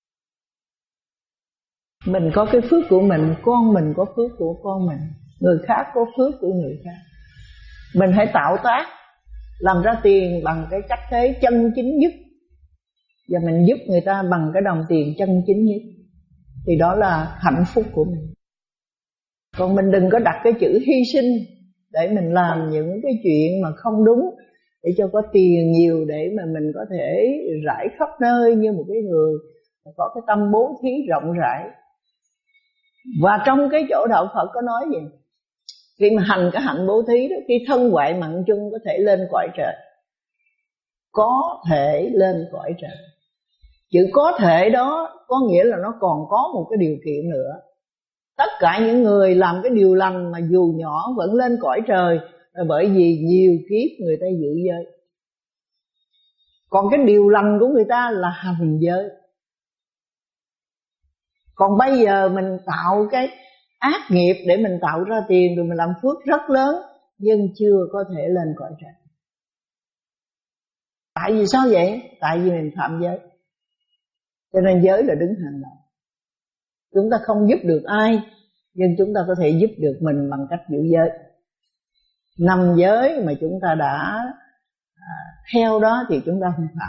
Mình có cái phước của mình, con mình có phước của con mình, người khác có phước của người khác. Mình hãy tạo tác, làm ra tiền bằng cái cách thế chân chính nhất, và mình giúp người ta bằng cái đồng tiền chân chính nhất, thì đó là hạnh phúc của mình. Còn mình đừng có đặt cái chữ hy sinh để mình làm những cái chuyện mà không đúng, để cho có tiền nhiều để mà mình có thể rải khắp nơi như một cái người có cái tâm bố thí rộng rãi. Và trong cái chỗ đạo Phật có nói gì? Khi mà hành cái hạnh bố thí đó, khi thân hoại mặn chung có thể lên cõi trời. Có thể lên cõi trời. Chữ có thể đó có nghĩa là nó còn có một cái điều kiện nữa. Tất cả những người làm cái điều lành mà dù nhỏ vẫn lên cõi trời, là bởi vì nhiều kiếp người ta giữ giới. Còn cái điều lành của người ta là hành giới. Còn bây giờ mình tạo cái ác nghiệp để mình tạo ra tiền, rồi mình làm phước rất lớn, nhưng chưa có thể lên cõi trời. Tại vì sao vậy? Tại vì mình phạm giới. Cho nên giới là đứng hàng đầu. Chúng ta không giúp được ai, nhưng chúng ta có thể giúp được mình bằng cách giữ giới. Năm giới mà chúng ta đã à, theo đó thì chúng ta không phạm.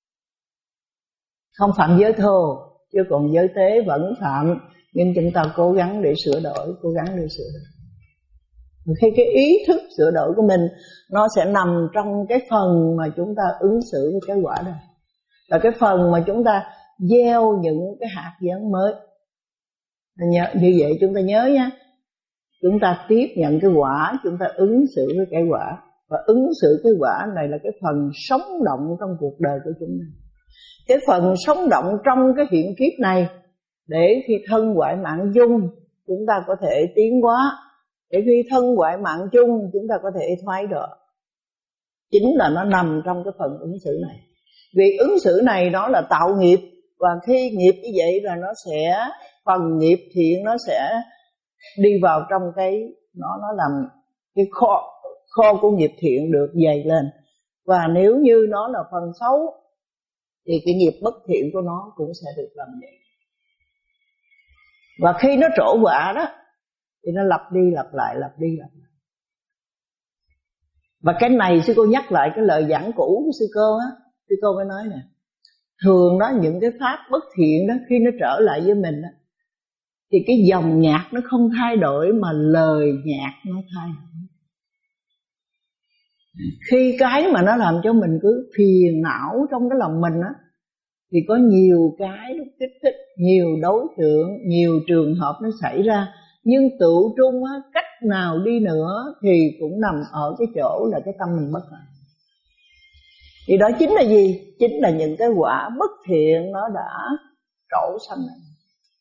Không phạm giới thô, chứ còn giới tế vẫn phạm. Nhưng chúng ta cố gắng để sửa đổi, cố gắng để sửa đổi. Khi cái ý thức sửa đổi của mình, nó sẽ nằm trong cái phần mà chúng ta ứng xử với cái quả đó. Là cái phần mà chúng ta gieo những cái hạt giống mới. Nhớ, như vậy chúng ta nhớ nha, chúng ta tiếp nhận cái quả, chúng ta ứng xử với cái quả. Và ứng xử cái quả này là cái phần sống động trong cuộc đời của chúng ta. Cái phần sống động trong cái hiện kiếp này, để khi thân hoại mạng chung chúng ta có thể tiến hóa, để khi thân hoại mạng chung chúng ta có thể thoái độ. Chính là nó nằm trong cái phần ứng xử này. Vì ứng xử này nó là tạo nghiệp, và khi nghiệp như vậy là nó sẽ, phần nghiệp thiện nó sẽ đi vào trong cái, nó nó làm cái kho kho của nghiệp thiện được dày lên. Và nếu như nó là phần xấu thì cái nghiệp bất thiện của nó cũng sẽ được làm vậy. Và khi nó trổ quả đó thì nó lặp đi lặp lại, lặp đi lặp lại. Và cái này sư cô nhắc lại cái lời giảng cũ của sư cô á, sư cô mới nói nè, thường đó những cái pháp bất thiện đó khi nó trở lại với mình đó, thì cái dòng nhạc nó không thay đổi mà lời nhạc nó thay đổi. Khi cái mà nó làm cho mình cứ phiền não trong cái lòng mình á, thì có nhiều cái lúc kích thích, nhiều đối tượng, nhiều trường hợp nó xảy ra. Nhưng tự trung á, cách nào đi nữa thì cũng nằm ở cái chỗ là cái tâm mình bất lạc. Thì đó chính là gì? Chính là những cái quả bất thiện nó đã trổ sanh ở đây.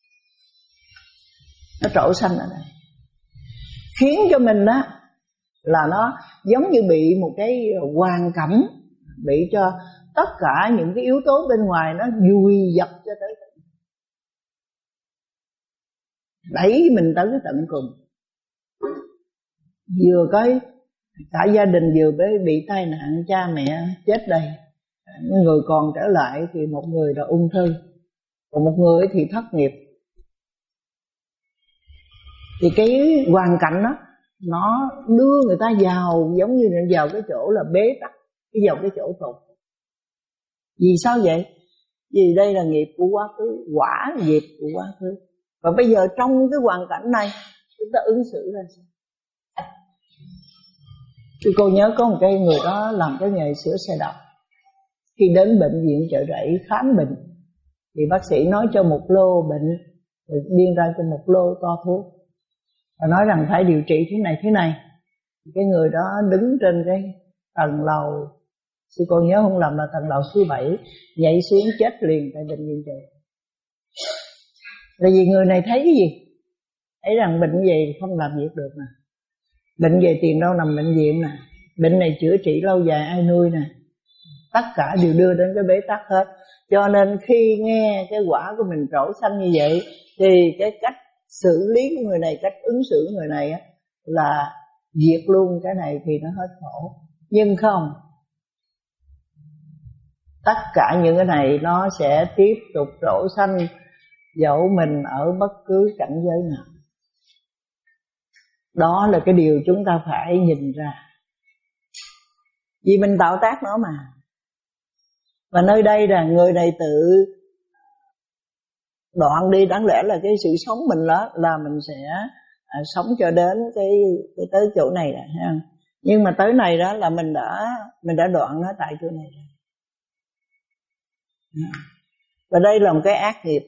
Nó trổ sanh ở đây, khiến cho mình á là nó giống như bị một cái hoàn cảnh, bị cho tất cả những cái yếu tố bên ngoài nó vùi dập cho tới tận, đẩy mình tới cái tận cùng. Vừa cái cả gia đình vừa bị tai nạn, cha mẹ chết đây, người còn trở lại thì một người là ung thư, còn một người thì thất nghiệp. Thì cái hoàn cảnh đó nó đưa người ta vào, giống như là vào cái chỗ là bế tắc, cái vào cái chỗ tột. Vì sao vậy? Vì đây là nghiệp của quá khứ, quả nghiệp của quá khứ. Và bây giờ trong cái hoàn cảnh này chúng ta ứng xử ra sao? Thì cô nhớ có một cái người đó làm cái nghề sửa xe đạp. Khi đến bệnh viện Chợ Rẫy khám bệnh thì bác sĩ nói cho một lô bệnh, rồi biên ra cho một lô to thuốc, và nói rằng phải điều trị thế này thế này. Cái người đó đứng trên cái tầng lầu, sư cô nhớ không lầm là tầng lầu số bảy, nhảy xuống chết liền tại bệnh viện Chợ. Là vì người này thấy cái gì? Thấy rằng bệnh gì không làm việc được nè, bệnh về tiền đâu nằm bệnh viện nè, bệnh này chữa trị lâu dài ai nuôi nè, tất cả đều đưa đến cái bế tắc hết. Cho nên khi nghe cái quả của mình trổ sanh như vậy thì cái cách xử lý của người này, cách ứng xử người này á, là diệt luôn cái này thì nó hết khổ. Nhưng không, tất cả những cái này nó sẽ tiếp tục trổ sanh dẫu mình ở bất cứ cảnh giới nào. Đó là cái điều chúng ta phải nhìn ra, vì mình tạo tác nó mà. Và nơi đây là người này tự đoạn đi, đáng lẽ là cái sự sống mình đó là mình sẽ à, sống cho đến cái, cái tới chỗ này rồi, thấy không? Nhưng mà tới này đó là mình đã mình đã đoạn nó tại chỗ này rồi. Và đây là một cái ác nghiệp.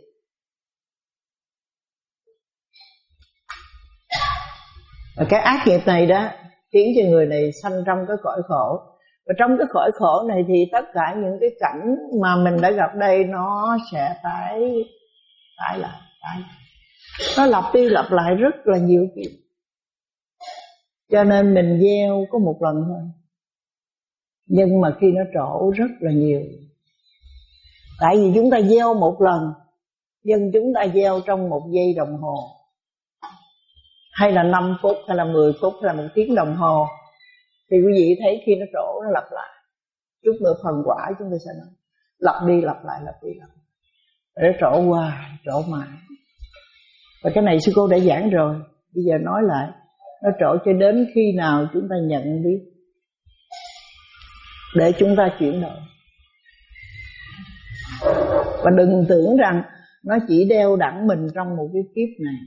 Và cái ác nghiệp này đó khiến cho người này sanh trong cái cõi khổ. Và trong cái cõi khổ này thì tất cả những cái cảnh mà mình đã gặp đây nó sẽ tái tái lại, tái lại. Nó lặp đi lặp lại rất là nhiều kiểu. Cho nên mình gieo có một lần thôi, nhưng mà khi nó trổ rất là nhiều. Tại vì chúng ta gieo một lần, nhưng chúng ta gieo trong một giây đồng hồ, hay là năm phút, hay là mười phút, hay là một tiếng đồng hồ, thì quý vị thấy khi nó trổ nó lặp lại. Chút nữa phần quả chúng ta sẽ nói lặp đi lặp lại, lặp đi lặp lại, để trổ hoài, trổ mãi. Và cái này sư cô đã giảng rồi, bây giờ nói lại. Nó trổ cho đến khi nào chúng ta nhận biết, để chúng ta chuyển đổi. Và đừng tưởng rằng nó chỉ đeo đẳng mình trong một cái kiếp này.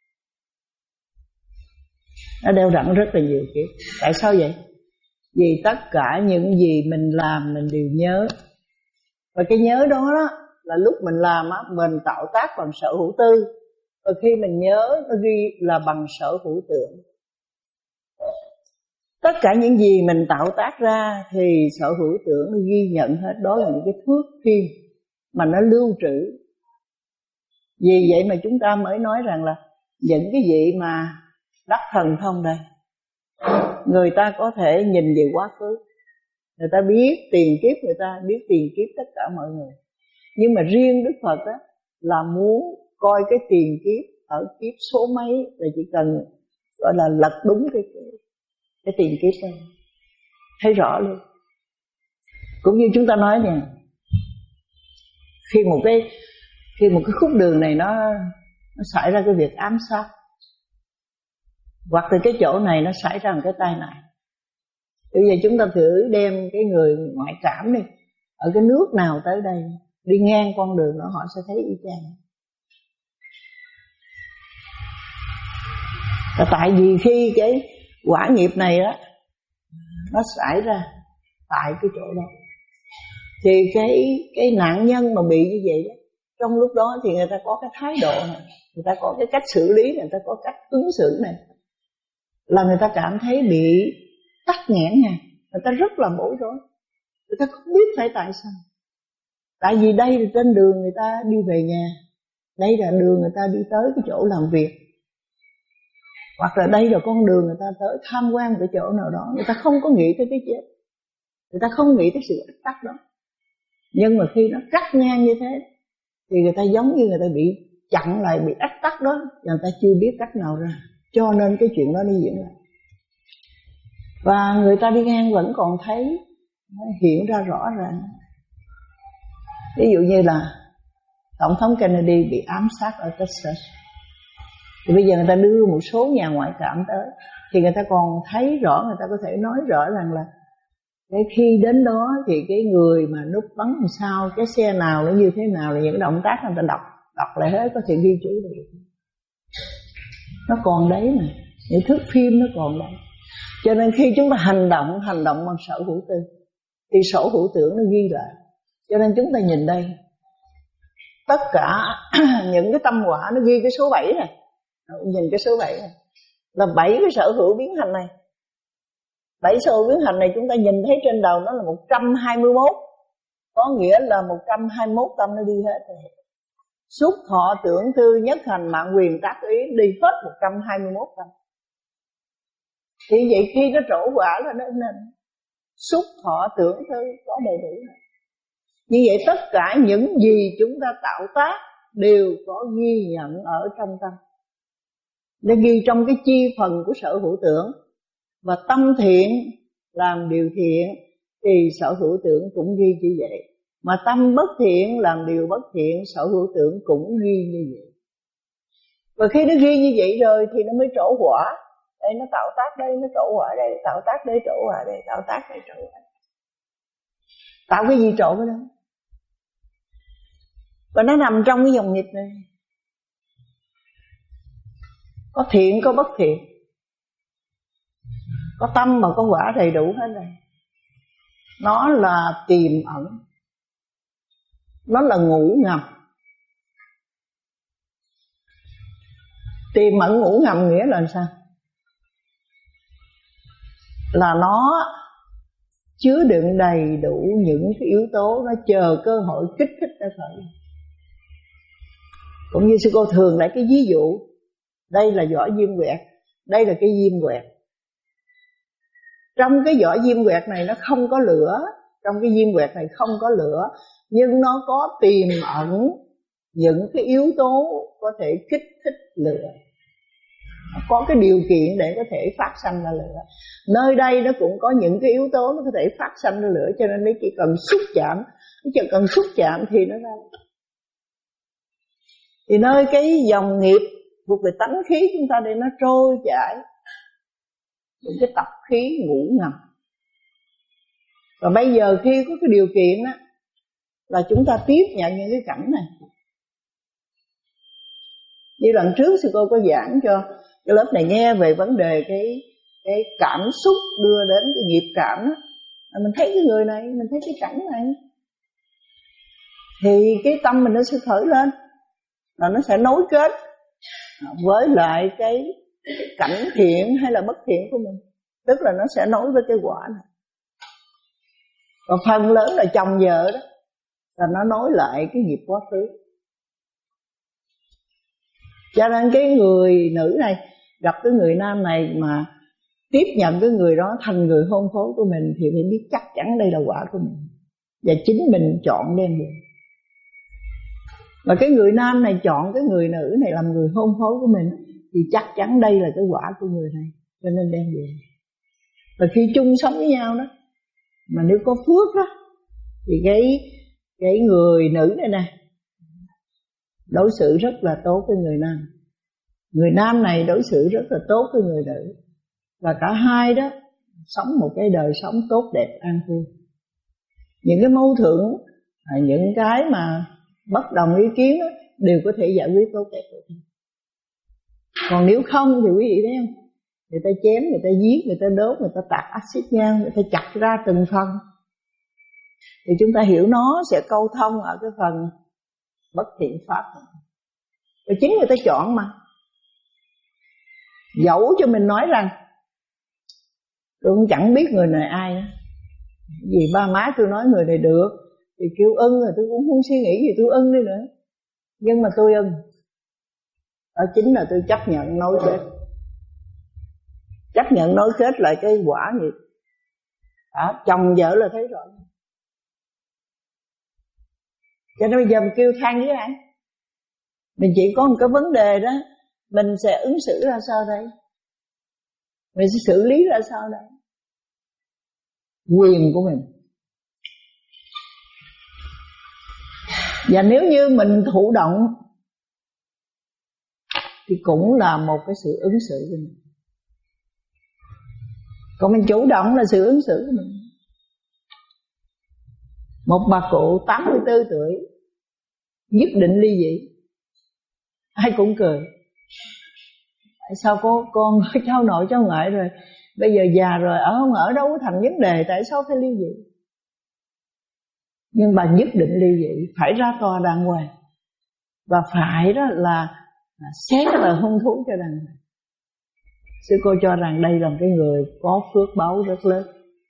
Nó đeo đẳng rất là nhiều kiếp. Tại sao vậy? Vì tất cả những gì mình làm mình đều nhớ. Và cái nhớ đó, đó là lúc mình làm á, mình tạo tác bằng sở hữu tư. Và khi mình nhớ, nó ghi là bằng sở hữu tưởng. Tất cả những gì mình tạo tác ra thì sở hữu tưởng nó ghi nhận hết. Đó là những cái thước phim mà nó lưu trữ. Vì vậy mà chúng ta mới nói rằng là những cái gì mà đắc thần thông đây, người ta có thể nhìn về quá khứ, người ta biết tiền kiếp, người ta biết tiền kiếp tất cả mọi người. Nhưng mà riêng Đức Phật á, là muốn coi cái tiền kiếp ở kiếp số mấy, là chỉ cần gọi là lật đúng cái cái, cái tiền kiếp này, thấy rõ luôn. Cũng như chúng ta nói nè, khi một cái khi một cái khúc đường này nó nó xảy ra cái việc ám sát, hoặc từ cái chỗ này nó xảy ra một cái tai nạn. Bây giờ chúng ta thử đem cái người ngoại cảm đi, ở cái nước nào tới đây, đi ngang con đường đó họ sẽ thấy y chang. Và tại vì khi cái quả nghiệp này đó nó xảy ra tại cái chỗ đó, thì cái cái nạn nhân mà bị như vậy đó, trong lúc đó thì người ta có cái thái độ này, người ta có cái cách xử lý, người ta có cách ứng xử này, là người ta cảm thấy bị tắc nghẽn nha, người ta rất là bối rối, người ta không biết phải tại sao. Tại vì đây là trên đường người ta đi về nhà, đây là đường người ta đi tới cái chỗ làm việc, hoặc là đây là con đường người ta tới tham quan một cái chỗ nào đó, người ta không có nghĩ tới cái chết, người ta không nghĩ tới sự ách tắc đó. Nhưng mà khi nó cắt ngang như thế thì người ta giống như người ta bị chặn lại, bị ách tắc đó, người ta chưa biết cách nào ra, cho nên cái chuyện đó nó diễn lại. Và người ta đi ngang vẫn còn thấy nó hiện ra rõ ràng. Ví dụ như là Tổng thống Kennedy bị ám sát ở Texas, thì bây giờ người ta đưa một số nhà ngoại cảm tới, thì người ta còn thấy rõ, người ta có thể nói rõ rằng là cái khi đến đó thì cái người mà núp bắn làm sao, cái xe nào nó như thế nào, là những động tác người ta đọc đọc lại hết, có thể ghi chú được. Nó còn đấy mà, những thước phim nó còn đấy. Cho nên khi chúng ta hành động hành động bằng sở hữu tư thì sở hữu tưởng nó ghi lại. Cho nên chúng ta nhìn đây, tất cả những cái tâm quả nó ghi cái số bảy này, nhìn cái số bảy này là bảy cái sở hữu biến hành này. Bảy sở hữu biến hành này chúng ta nhìn thấy trên đầu nó là một trăm hai mươi mốt, có nghĩa là một trăm hai mươi mốt tâm nó đi hết rồi. Xúc thọ tưởng tư nhất hành mạng quyền tác ý đi hết một trăm hai mươi mốt tâm. Thì vậy khi nó trổ quả là nó nên xúc thọ tưởng tư có đầy đủ. Như vậy tất cả những gì chúng ta tạo tác đều có ghi nhận ở trong tâm. Nó ghi trong cái chi phần của sở hữu tưởng. Và tâm thiện làm điều thiện thì sở hữu tưởng cũng ghi như vậy. Mà tâm bất thiện làm điều bất thiện, sở hữu tưởng cũng ghi như vậy. Và khi nó ghi như vậy rồi thì nó mới trổ quả. Đây nó tạo tác đây, nó trổ quả đây, tạo tác đây, trổ quả đây, tạo tác đây, trổ quả đây. Tạo cái gì trổ cái đó. Và nó nằm trong cái dòng nghiệp này. Có thiện, có bất thiện, có tâm mà có quả đầy đủ hết rồi. Nó là tiềm ẩn, nó là ngủ ngầm. Tiềm ẩn ngủ ngầm nghĩa là sao? Là nó chứa đựng đầy đủ những cái yếu tố, nó chờ cơ hội kích thích nó khởi. Cũng như sư cô thường lại cái ví dụ, đây là vỏ diêm quẹt, đây là cái diêm quẹt. Trong cái vỏ diêm quẹt này nó không có lửa, trong cái diêm quẹt này không có lửa, nhưng nó có tiềm ẩn những cái yếu tố có thể kích thích lửa, có cái điều kiện để có thể phát sanh ra lửa. Nơi đây nó cũng có những cái yếu tố nó có thể phát sanh ra lửa, cho nên nó chỉ cần xúc chạm, nó chỉ cần xúc chạm thì nó ra. Thì nơi cái dòng nghiệp thuộc về tánh khí chúng ta để nó trôi chảy những cái tập khí ngủ ngầm. Và bây giờ khi có cái điều kiện đó, là chúng ta tiếp nhận những cái cảnh này. Như lần trước sư cô có giảng cho cái lớp này nghe về vấn đề cái cái cảm xúc đưa đến cái nghiệp cảm đó. Mình thấy cái người này, mình thấy cái cảnh này, thì cái tâm mình nó sẽ khởi lên, và nó sẽ nối kết với lại cái, cái cảnh thiện hay là bất thiện của mình. tức là nó sẽ nối với cái quả này. Còn phần lớn là chồng vợ đó, là nó nối lại cái nghiệp quá khứ. Cho nên cái người nữ này gặp cái người nam này mà tiếp nhận cái người đó thành người hôn phối của mình thì phải biết chắc chắn đây là quả của mình, và chính mình chọn đem về. Và cái người nam này chọn cái người nữ này làm người hôn phối của mình thì chắc chắn đây là cái quả của người này, cho nên đem về. Và khi chung sống với nhau đó, mà nếu có phước đó, thì cái cái người nữ này nè đối xử rất là tốt với người nam, người nam này đối xử rất là tốt với người nữ, và cả hai đó sống một cái đời sống tốt đẹp an vui. Những cái mâu thuẫn, những cái mà bất đồng ý kiến đó, đều có thể giải quyết tốt đẹp được. Còn nếu không thì quý vị thấy không, người ta chém, người ta giết, người ta đốt, người ta tạt axit nhau, người ta chặt ra từng phần, thì chúng ta hiểu nó sẽ câu thông ở cái phần bất thiện pháp. Và chính người ta chọn mà. Dẫu cho mình nói rằng tôi cũng chẳng biết người này ai đó, vì ba má tôi nói người này được thì kêu ưng, rồi tôi cũng không suy nghĩ gì tôi ưng đi nữa, nhưng mà tôi ưng. Đó chính là tôi chấp nhận nối kết. Chấp nhận nối kết lại cái quả nghiệp. Đó, chồng vợ là thấy rõ. Cho nên bây giờ mình kêu than với ai? Mình chỉ có một cái vấn đề đó, mình sẽ ứng xử ra sao đây? Mình sẽ xử lý ra sao đây? Quyền của mình. Và nếu như mình thụ động thì cũng là một cái sự ứng xử của mình. Còn mình chủ động là sự ứng xử của mình. Một bà cụ tám mươi tư tuổi nhất định ly dị, ai cũng cười. Tại sao cô con cháu nội cháu ngoại rồi, bây giờ già rồi ở không ở đâu có thành vấn đề, tại sao phải ly dị? Nhưng bà nhất định ly dị, phải ra tòa đàng hoàng, và phải đó là xét là hung thú cho đàng hoàng. Sư cô cho rằng đây là cái người có phước báo rất lớn,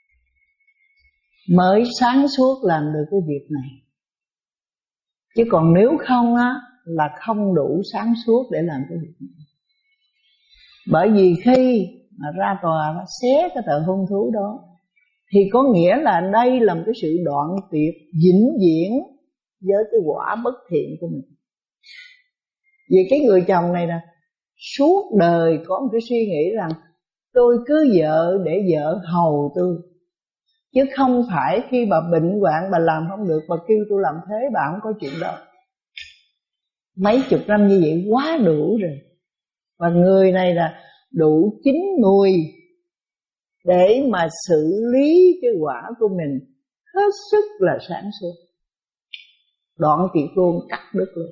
mới sáng suốt làm được cái việc này. Chứ còn nếu không á, là không đủ sáng suốt để làm cái việc này. Bởi vì khi mà ra tòa nó xé cái tờ hôn thú đó, thì có nghĩa là đây là một cái sự đoạn tuyệt vĩnh viễn với cái quả bất thiện của mình. Vì cái người chồng này nè, suốt đời có một cái suy nghĩ rằng tôi cưới vợ để vợ hầu tôi, chứ không phải khi bà bệnh hoạn bà làm không được bà kêu tôi làm thế, bà không có chuyện đó. Mấy chục năm như vậy quá đủ rồi. Và người này là đủ chín mùi để mà xử lý cái quả của mình hết sức là sáng suốt. Đoạn tuyệt luôn, cắt đứt luôn.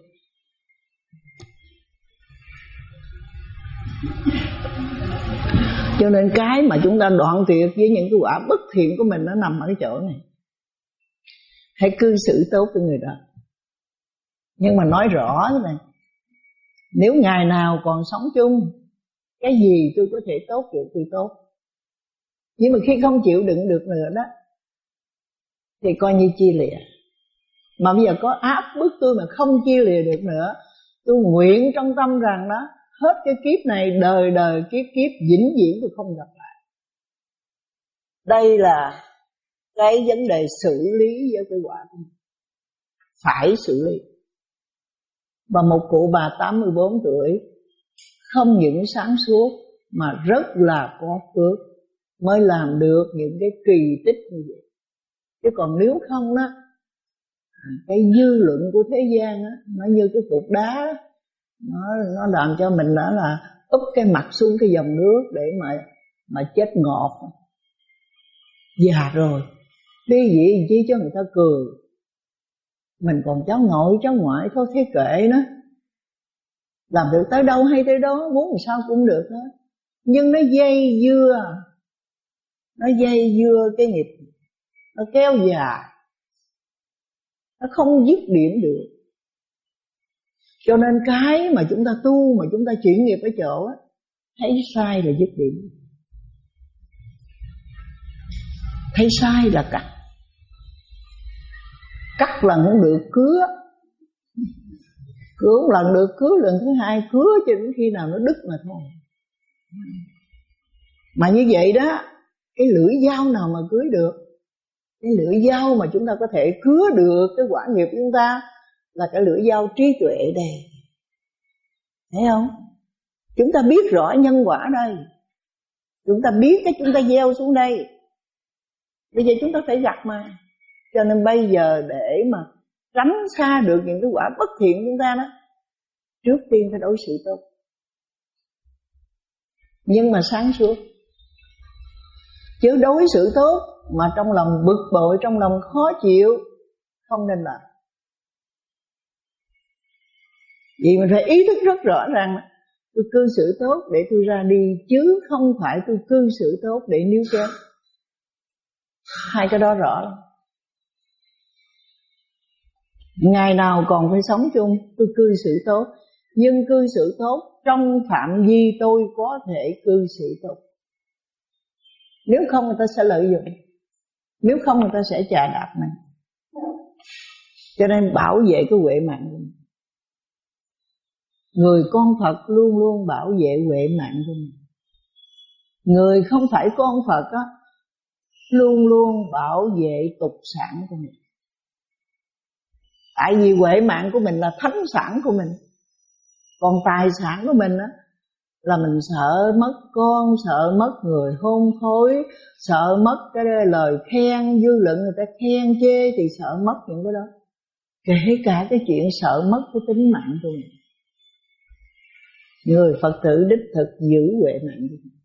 Cho nên cái mà chúng ta đoạn tuyệt với những cái quả bất thiện của mình nó nằm ở cái chỗ này. Hãy cư xử tốt với người đó. Nhưng mà nói rõ thế này, nếu ngày nào còn sống chung, cái gì tôi có thể tốt được tôi tốt. Nhưng mà khi không chịu đựng được nữa đó, thì coi như chia lìa. Mà bây giờ có áp bức tôi mà không chia lìa được nữa, tôi nguyện trong tâm rằng đó, hết cái kiếp này, đời đời kiếp kiếp vĩnh viễn tôi không gặp lại. Đây là cái vấn đề xử lý với cái quả của mình. Phải xử lý. Và một cụ bà tám mươi bốn tuổi không những sáng suốt mà rất là có phước mới làm được những cái kỳ tích như vậy. Chứ còn nếu không đó, cái dư luận của thế gian đó, nó như cái cục đá, nó nó làm cho mình đó là úp cái mặt xuống cái dòng nước để mà mà chết ngọt. Già rồi ly dị chi cho người ta cười, mình còn cháu nội cháu ngoại thôi thế kệ nó, làm được tới đâu hay tới đó, muốn làm sao cũng được hết. Nhưng nó dây dưa, nó dây dưa cái nghiệp, nó kéo dài, nó không dứt điểm được. Cho nên cái mà chúng ta tu, mà chúng ta chuyển nghiệp ở chỗ á, thấy sai là dứt điểm. thấy sai là cắt. Cắt lần không được cứa, cứa một lần được, cứa lần thứ hai, cứa cho đến khi nào nó đứt mà thôi. Mà như vậy đó, cái lưỡi dao nào mà cưới được? Cái lưỡi dao mà chúng ta có thể cứa được cái quả nghiệp của chúng ta là cái lưỡi dao trí tuệ đây. Thấy không? Chúng ta biết rõ nhân quả đây. Chúng ta biết cái chúng ta gieo xuống đây. Bây giờ chúng ta phải gặt mà. Cho nên bây giờ để mà tránh xa được những cái quả bất thiện của chúng ta đó, trước tiên phải đối xử tốt. Nhưng mà sáng suốt. Chứ đối xử tốt mà trong lòng bực bội, trong lòng khó chịu, không nên làm. Vì mình phải ý thức rất rõ ràng là tôi cư xử tốt để tôi ra đi, chứ không phải tôi cư xử tốt để níu kéo. Hai cái đó rõ lắm. Ngày nào còn phải sống chung, tôi cư xử tốt, nhưng cư xử tốt trong phạm vi tôi có thể cư xử tốt. Nếu không người ta sẽ lợi dụng, nếu không người ta sẽ chà đạp mình. Cho nên bảo vệ cái huệ mạng của mình. Người con Phật luôn luôn bảo vệ huệ mạng của mình. Người không phải con Phật á, luôn luôn bảo vệ tục sản của mình. Tại vì huệ mạng của mình là thánh sản của mình. Còn tài sản của mình á là mình sợ mất con, sợ mất người hôn phối, sợ mất cái lời khen, dư luận người ta khen chê thì sợ mất những cái đó. Kể cả cái chuyện sợ mất cái tính mạng của mình. Người Phật tử đích thực giữ huệ mạng của mình.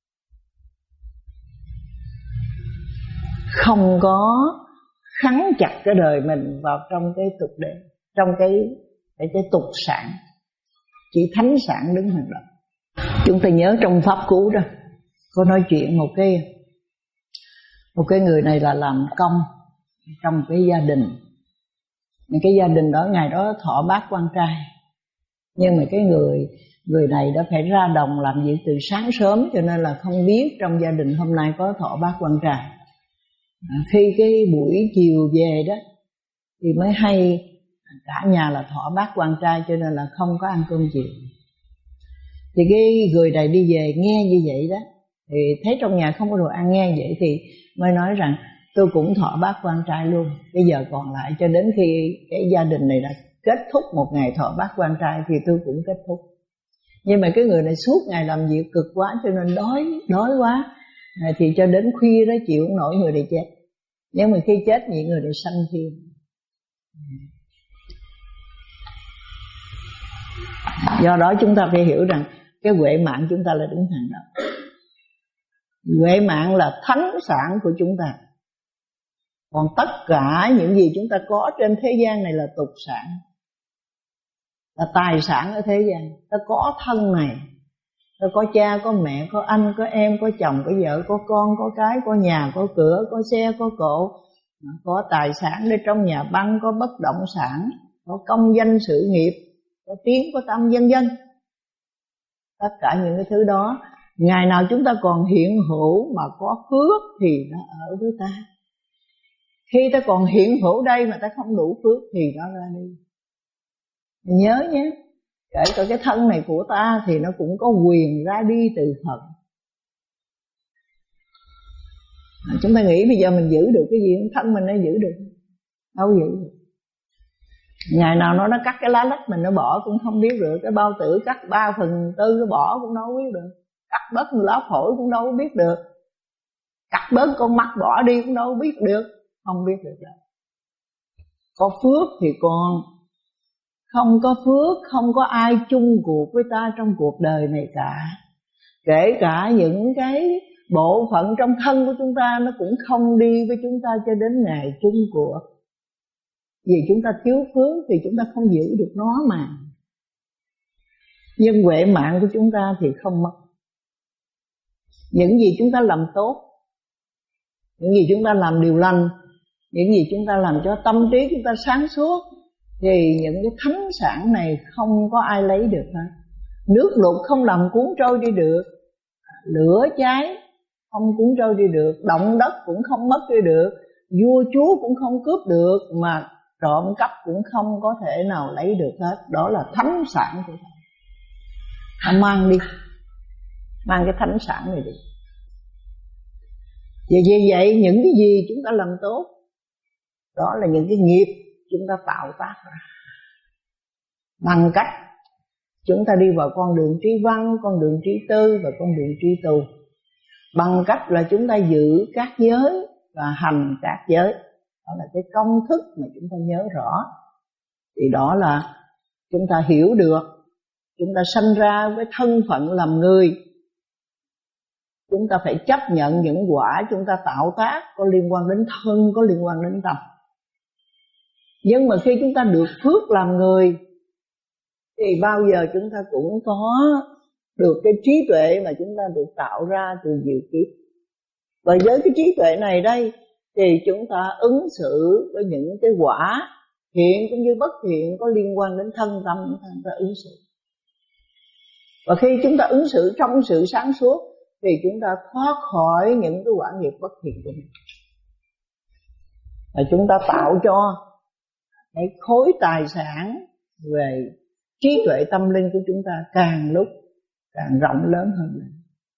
Không có khắn chặt cái đời mình vào trong cái tục đệ, trong cái cái, cái tục sản, chỉ thánh sản đứng hàng đầu. Chúng ta nhớ trong Pháp Cú đó có nói chuyện một cái một cái người này là làm công trong cái gia đình. Những cái gia đình đó ngày đó thọ bát quan trai, nhưng mà cái người người này đã phải ra đồng làm việc từ sáng sớm, cho nên là không biết trong gia đình hôm nay có thọ bát quan trai. À, khi cái buổi chiều về đó thì mới hay cả nhà là thọ bát quan trai, cho nên là không có ăn cơm chiều. Thì cái người này đi về nghe như vậy đó, thì thấy trong nhà không có đồ ăn, nghe vậy thì mới nói rằng tôi cũng thọ bát quan trai luôn. Bây giờ còn lại cho đến khi cái gia đình này là kết thúc một ngày thọ bát quan trai thì tôi cũng kết thúc. Nhưng mà cái người này suốt ngày làm việc cực quá cho nên đói đói quá, à, thì cho đến khuya đó chịu không nổi, người này chết. Nhưng mà khi chết những người này sanh thiên. Do đó chúng ta phải hiểu rằng cái huệ mạng chúng ta là đứng hàng đầu. Huệ mạng là thánh sản của chúng ta. Còn tất cả những gì chúng ta có trên thế gian này là tục sản, là tài sản ở thế gian. Ta có thân này, ta có cha, có mẹ, có anh, có em, có chồng, có vợ, có con, có cái, có nhà, có cửa, có xe, có cộ, có tài sản để trong nhà băng, có bất động sản, có công danh sự nghiệp, có tiếng, có tâm, vân vân. Tất cả những cái thứ đó, ngày nào chúng ta còn hiện hữu mà có phước thì nó ở với ta. Khi ta còn hiện hữu đây mà ta không đủ phước thì nó ra đi. Mình nhớ nhé, kể cả cái thân này của ta thì nó cũng có quyền ra đi từ Phật. À, chúng ta nghĩ bây giờ mình giữ được cái gì, thân mình nó giữ được, đâu giữ được. Ngày nào nó nó cắt cái lá lách mình nó bỏ cũng không biết được. Cái bao tử cắt ba phần tư nó bỏ cũng đâu biết được. Cắt bớt lá phổi cũng đâu biết được. Cắt bớt con mắt bỏ đi cũng đâu biết được. Không biết được đâu. Có phước thì còn, không có phước không có ai chung cuộc với ta trong cuộc đời này cả. Kể cả những cái bộ phận trong thân của chúng ta nó cũng không đi với chúng ta cho đến ngày chung cuộc. Vì chúng ta thiếu phước thì chúng ta không giữ được nó mà. Nhưng huệ mạng của chúng ta thì không mất. Những gì chúng ta làm tốt, những gì chúng ta làm điều lành, những gì chúng ta làm cho tâm trí chúng ta sáng suốt, thì những cái thánh sản này không có ai lấy được hết. Nước lụt không làm cuốn trôi đi được, lửa cháy không cuốn trôi đi được, động đất cũng không mất đi được, vua chúa cũng không cướp được, mà trộm cắp cũng không có thể nào lấy được hết. Đó là thánh sản của thầy. À, mang đi, mang cái thánh sản này đi. Vì vì vậy những cái gì chúng ta làm tốt, đó là những cái nghiệp chúng ta tạo tác ra, bằng cách chúng ta đi vào con đường trí văn, con đường trí tư và con đường trí tu, bằng cách là chúng ta giữ các giới và hành các giới. Đó là cái công thức mà chúng ta nhớ rõ. Thì đó là chúng ta hiểu được, chúng ta sanh ra với thân phận làm người, chúng ta phải chấp nhận những quả chúng ta tạo tác có liên quan đến thân, có liên quan đến tâm. Nhưng mà khi chúng ta được phước làm người thì bao giờ chúng ta cũng có được cái trí tuệ mà chúng ta được tạo ra từ nhiều kiếp. Và với cái trí tuệ này đây thì chúng ta ứng xử với những cái quả thiện cũng như bất thiện có liên quan đến thân tâm, chúng ta ứng xử. Và khi chúng ta ứng xử trong sự sáng suốt thì chúng ta thoát khỏi những cái quả nghiệp bất thiện của mình. Và chúng ta tạo cho cái khối tài sản về trí tuệ tâm linh của chúng ta càng lúc càng rộng lớn hơn nữa.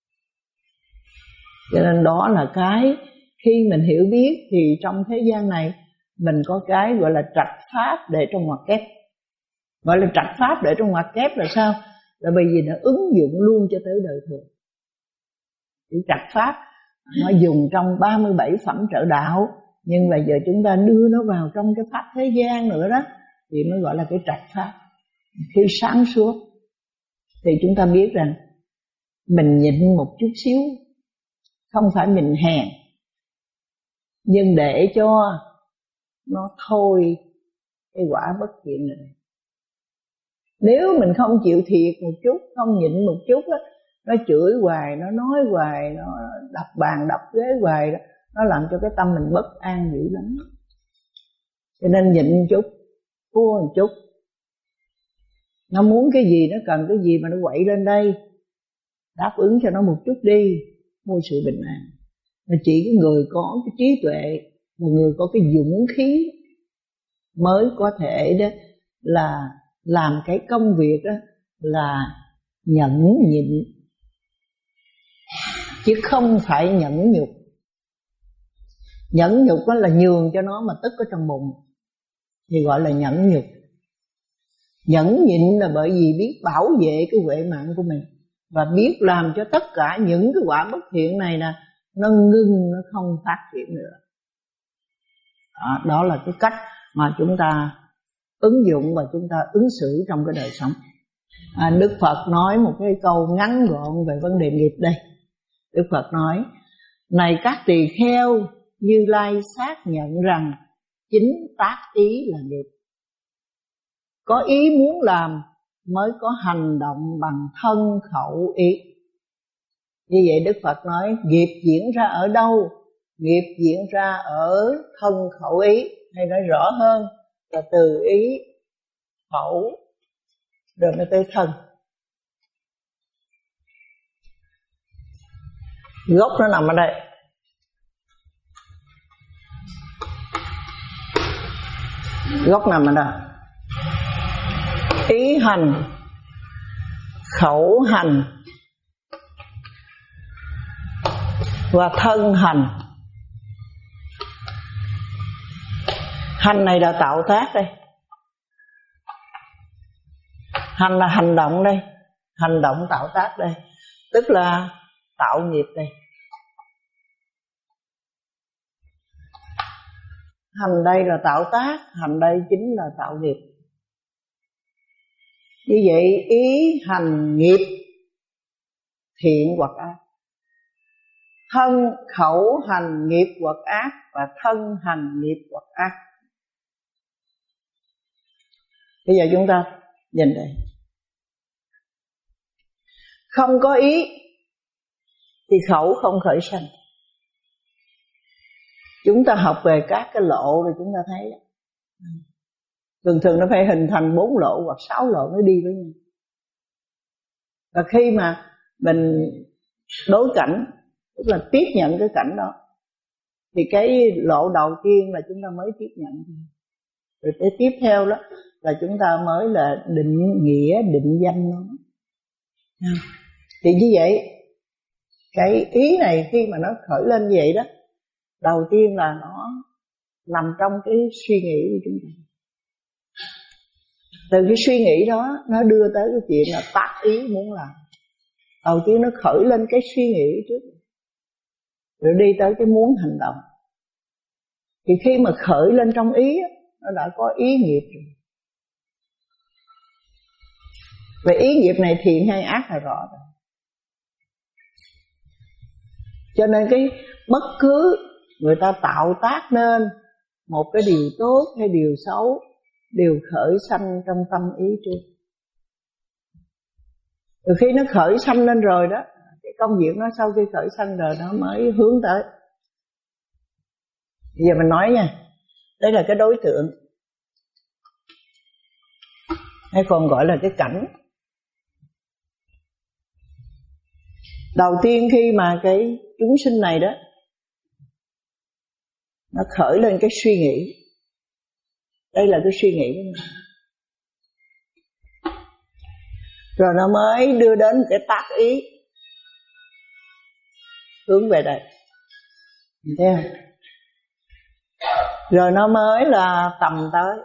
Cho nên đó là cái khi mình hiểu biết thì trong thế gian này mình có cái gọi là trạch pháp để trong ngoặc kép. Gọi là trạch pháp để trong ngoặc kép là sao? Là bởi vì nó ứng dụng luôn cho tới đời thường. Cái trạch pháp nó dùng trong ba mươi bảy phẩm trợ đạo, nhưng mà giờ chúng ta đưa nó vào trong cái pháp thế gian nữa đó thì mới gọi là cái trạch pháp. Khi sáng suốt thì chúng ta biết rằng mình nhịn một chút xíu, không phải mình hèn, nhưng để cho nó thôi cái quả bất thiện này. Nếu mình không chịu thiệt một chút, không nhịn một chút á, nó chửi hoài, nó nói hoài, nó đập bàn đập ghế hoài đó, nó làm cho cái tâm mình bất an dữ lắm. Cho nên nhịn một chút, thua một chút. Nó muốn cái gì, nó cần cái gì mà nó quậy lên đây, đáp ứng cho nó một chút đi, mua sự bình an. Mà chỉ cái người có cái trí tuệ, một người có cái dũng khí mới có thể đó là làm cái công việc đó là nhẫn nhịn, chứ không phải nhẫn nhục. Nhẫn nhục đó là nhường cho nó mà tức ở trong bụng thì gọi là nhẫn nhục. Nhẫn nhịn là bởi vì biết bảo vệ cái huệ mạng của mình và biết làm cho tất cả những cái quả bất thiện này nè nó ngưng, nó không phát triển nữa. Đó, đó là cái cách mà chúng ta ứng dụng và chúng ta ứng xử trong cái đời sống. à, Đức Phật nói một cái câu ngắn gọn về vấn đề nghiệp đây. Đức Phật nói: này các tỳ kheo, Như Lai xác nhận rằng chính tác ý là nghiệp. Có ý muốn làm mới có hành động bằng thân khẩu ý. Như vậy Đức Phật nói nghiệp diễn ra ở đâu? Nghiệp diễn ra ở thân khẩu ý, hay nói rõ hơn là từ ý, khẩu, rồi mới tới thân. Gốc nó nằm ở đây. Gốc nằm ở đây. Ý hành, khẩu hành và thân hành. Hành này là tạo tác đây, hành là hành động đây, hành động tạo tác đây, tức là tạo nghiệp đây. Hành đây là tạo tác, hành đây chính là tạo nghiệp. Như vậy ý hành nghiệp thiện hoặc ác, thân khẩu hành nghiệp hoặc ác, và thân hành nghiệp hoặc ác. Bây giờ chúng ta nhìn đây, không có ý thì khẩu không khởi sanh. Chúng ta học về các cái lộ rồi chúng ta thấy thường thường nó phải hình thành bốn lộ hoặc sáu lộ nó đi với nhau. Và khi mà mình đối cảnh tức là tiếp nhận cái cảnh đó. Thì cái lộ đầu tiên là chúng ta mới tiếp nhận. Rồi cái tiếp theo đó là chúng ta mới là định nghĩa, định danh nó. Thì như vậy, cái ý này khi mà nó khởi lên như vậy đó, đầu tiên là nó nằm trong cái suy nghĩ của chúng ta. Từ cái suy nghĩ đó nó đưa tới cái chuyện là tác ý muốn làm. Đầu tiên nó khởi lên cái suy nghĩ trước, rồi đi tới cái muốn hành động. Thì khi mà khởi lên trong ý, nó đã có ý nghiệp rồi. Về ý nghiệp này thiện hay ác là rõ rồi. Cho nên cái bất cứ người ta tạo tác nên một cái điều tốt hay điều xấu đều khởi sanh trong tâm ý trước. Từ khi nó khởi sanh lên rồi đó, cái công việc nó sau khi khởi sanh rồi nó mới hướng tới. Bây giờ mình nói nha, đây là cái đối tượng, hay còn gọi là cái cảnh. Đầu tiên khi mà cái chúng sinh này đó, nó khởi lên cái suy nghĩ. Đây là cái suy nghĩ của mình. Rồi nó mới đưa đến cái tác ý hướng về đây. Thấy không? Rồi nó mới là tầm tới.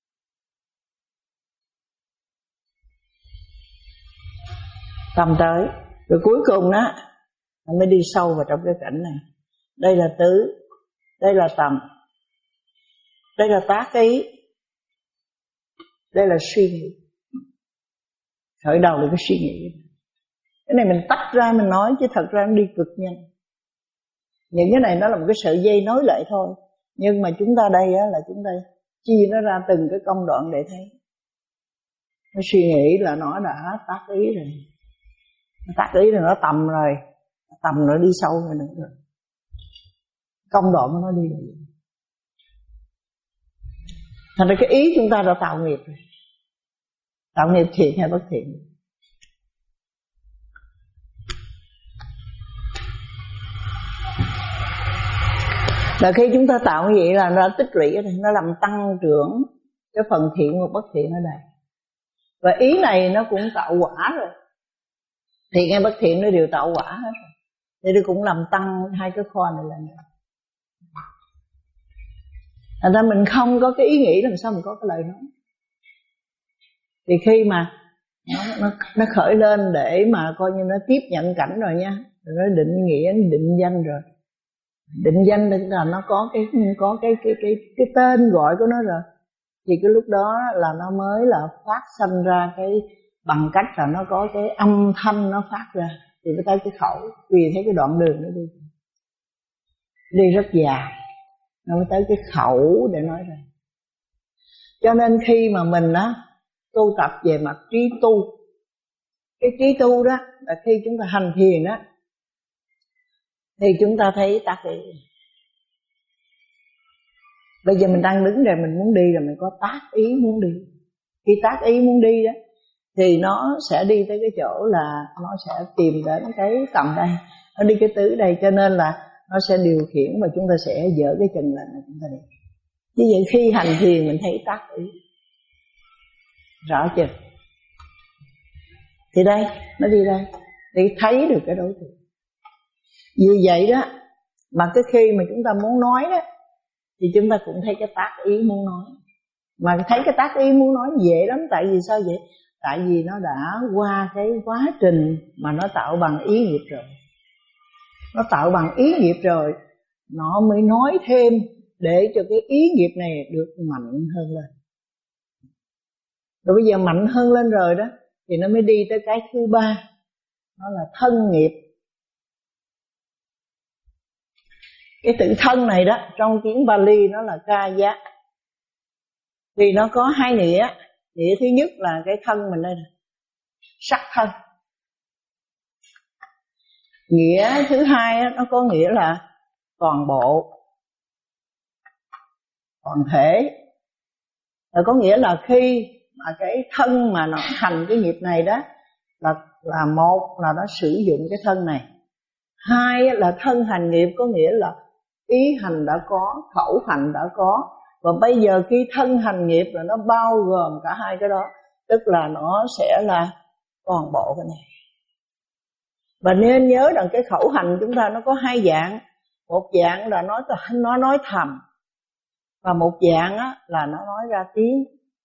Tầm tới. Rồi cuối cùng đó, nó mới đi sâu vào trong cái cảnh này. Đây là tứ, đây là tầm, đây là tác ý, đây là suy nghĩ. Khởi đầu là cái suy nghĩ. Cái này mình tách ra mình nói, chứ thật ra nó đi cực nhanh. Những cái này nó là một cái sợi dây nối lại thôi. Nhưng mà chúng ta đây á, là chúng ta chia nó ra từng cái công đoạn để thấy. Nó suy nghĩ là nó đã tác ý rồi. Nó tác ý rồi, nó tầm rồi. Nó tầm rồi đi sâu rồi nữa rồi. Công đoạn của nó đi rồi. Thành ra cái ý chúng ta đã tạo nghiệp rồi. Tạo nghiệp thiện hay bất thiện. Là khi chúng ta tạo như vậy là nó tích lũy ở đây, nó làm tăng trưởng cái phần thiện và bất thiện ở đây. Và ý này nó cũng tạo quả rồi. Thiện hay bất thiện nó đều tạo quả hết rồi. Thì nó cũng làm tăng hai cái kho này lên. Thành ra mình không có cái ý nghĩ làm sao mình có cái lời nói. Thì khi mà nó, nó, nó khởi lên để mà coi như nó tiếp nhận cảnh rồi nha, rồi nó định nghĩa, định danh rồi. Định danh là nó có cái có cái cái cái cái tên gọi của nó rồi. Thì cái lúc đó là nó mới là phát sinh ra cái bằng cách là nó có cái âm thanh nó phát ra. Thì nó tới cái khẩu, vì thấy cái đoạn đường nó đi đi rất dài, nó mới tới cái khẩu để nói ra. Cho nên khi mà mình á tu tập về mặt trí tu, cái trí tu đó là khi chúng ta hành thiền đó, thì chúng ta thấy tác ý. Bây giờ mình đang đứng đây mình muốn đi rồi, mình có tác ý muốn đi. Khi tác ý muốn đi đó thì nó sẽ đi tới cái chỗ là nó sẽ tìm đến cái tầm đây, nó đi cái tứ đây, cho nên là nó sẽ điều khiển và chúng ta sẽ dỡ cái chân lên là chúng ta đi. Như vậy khi hành thiền mình thấy tác ý. Rõ chưa? Thì đây, nó đi đây để thấy được cái đối tượng. Vì vậy đó, mà cái khi mà chúng ta muốn nói đó, thì chúng ta cũng thấy cái tác ý muốn nói. Mà thấy cái tác ý muốn nói dễ lắm. Tại vì sao vậy? Tại vì nó đã qua cái quá trình mà nó tạo bằng ý nghiệp rồi. Nó tạo bằng ý nghiệp rồi, nó mới nói thêm để cho cái ý nghiệp này được mạnh hơn lên. Rồi bây giờ mạnh hơn lên rồi đó, thì nó mới đi tới cái thứ ba, nó là thân nghiệp. Cái tự thân này đó, trong tiếng Pali nó là kaya. Thì nó có hai nghĩa. Nghĩa thứ nhất là cái thân mình đây nè, sắc thân. Nghĩa thứ hai nó có nghĩa là toàn bộ, toàn thể. Rồi có nghĩa là khi mà cái thân mà nó hành cái nghiệp này đó, là, là một là nó sử dụng cái thân này. Hai là thân hành nghiệp, có nghĩa là ý hành đã có, khẩu hành đã có, và bây giờ khi thân hành nghiệp là nó bao gồm cả hai cái đó, tức là nó sẽ là toàn bộ cái này. Và nên nhớ rằng cái khẩu hành chúng ta nó có hai dạng. Một dạng là nó nó nói thầm, và một dạng á, là nó nói ra tiếng.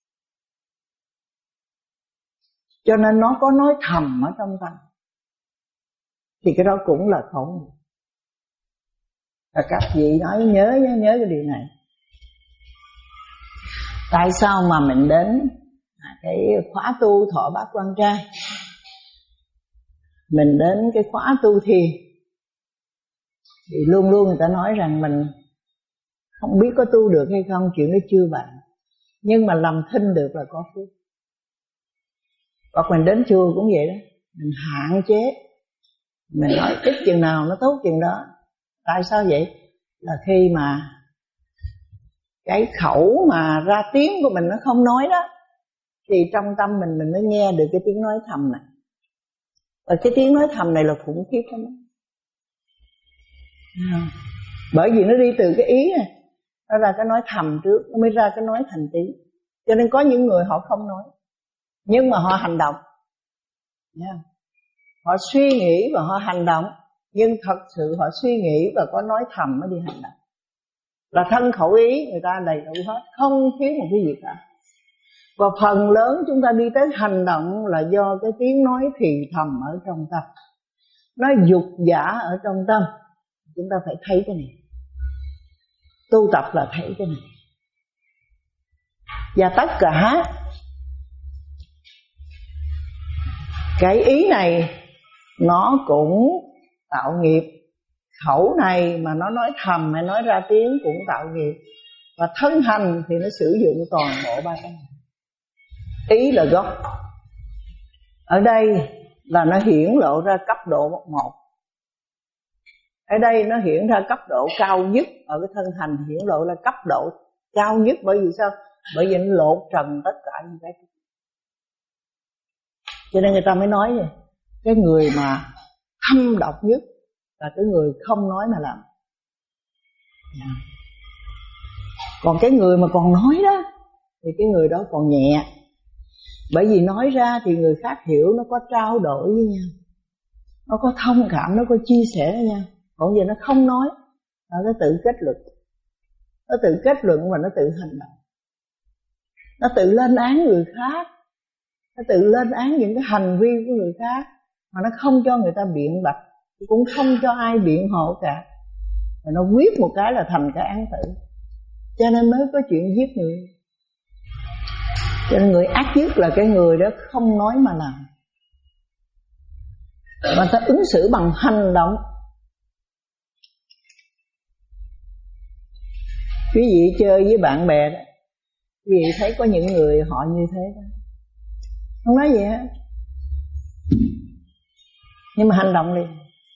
Cho nên nó có nói thầm ở trong tâm, thì cái đó cũng là khẩu nghiệp. Và các vị nói nhớ nhớ nhớ cái điều này. Tại sao mà mình đến cái khóa tu thọ bát quan trai, mình đến cái khóa tu thiền, thì luôn luôn người ta nói rằng mình không biết có tu được hay không, chuyện đó chưa bạn. Nhưng mà làm thinh được là có phước. Hoặc mình đến chùa cũng vậy đó, mình hạn chế, mình nói ít chừng nào nó tốt chừng đó. Tại sao vậy? Là khi mà cái khẩu mà ra tiếng của mình nó không nói đó, thì trong tâm mình mình mới nghe được cái tiếng nói thầm này. Và cái tiếng nói thầm này là khủng khiếp lắm. Bởi vì nó đi từ cái ý này, nó ra cái nói thầm trước, nó mới ra cái nói thành tiếng. Cho nên có những người họ không nói, nhưng mà họ hành động. Yeah. Họ suy nghĩ và họ hành động, nhưng thật sự họ suy nghĩ và có nói thầm mới đi hành động. Là thân khẩu ý người ta đầy đủ hết, không thiếu một cái gì cả. Và phần lớn chúng ta đi tới hành động là do cái tiếng nói thì thầm ở trong tâm, nó dục giả ở trong tâm. Chúng ta phải thấy cái này, tu tập là thấy cái này. Và tất cả cái ý này nó cũng tạo nghiệp. Khẩu này mà nó nói thầm hay nói ra tiếng cũng tạo nghiệp. Và thân hành thì nó sử dụng toàn bộ ba cái này. Ý là gốc. Ở đây là nó hiển lộ ra cấp độ một. Ở đây nó hiển ra cấp độ cao nhất. Ở cái thân hành hiển lộ là cấp độ cao nhất. Bởi vì sao? Bởi vì nó lột trần tất cả những cái. Cho nên người ta mới nói vậy, cái người mà thâm độc nhất là cái người không nói mà làm. Còn cái người mà còn nói đó, thì cái người đó còn nhẹ. Bởi vì nói ra thì người khác hiểu, nó có trao đổi với nhau, nó có thông cảm, nó có chia sẻ với nhau. Còn giờ nó không nói, nó tự kết luận. Nó tự kết luận và nó tự hành động. Nó tự lên án người khác, nó tự lên án những cái hành vi của người khác, mà nó không cho người ta biện bạch, cũng không cho ai biện hộ cả. Và nó quyết một cái là thành cái án tử. Cho nên mới có chuyện giết người. Cho nên người ác nhất là cái người đó không nói mà làm, mà ta ứng xử bằng hành động. Quý vị chơi với bạn bè đó, quý vị thấy có những người họ như thế đó, không nói gì hết, nhưng mà hành động liền.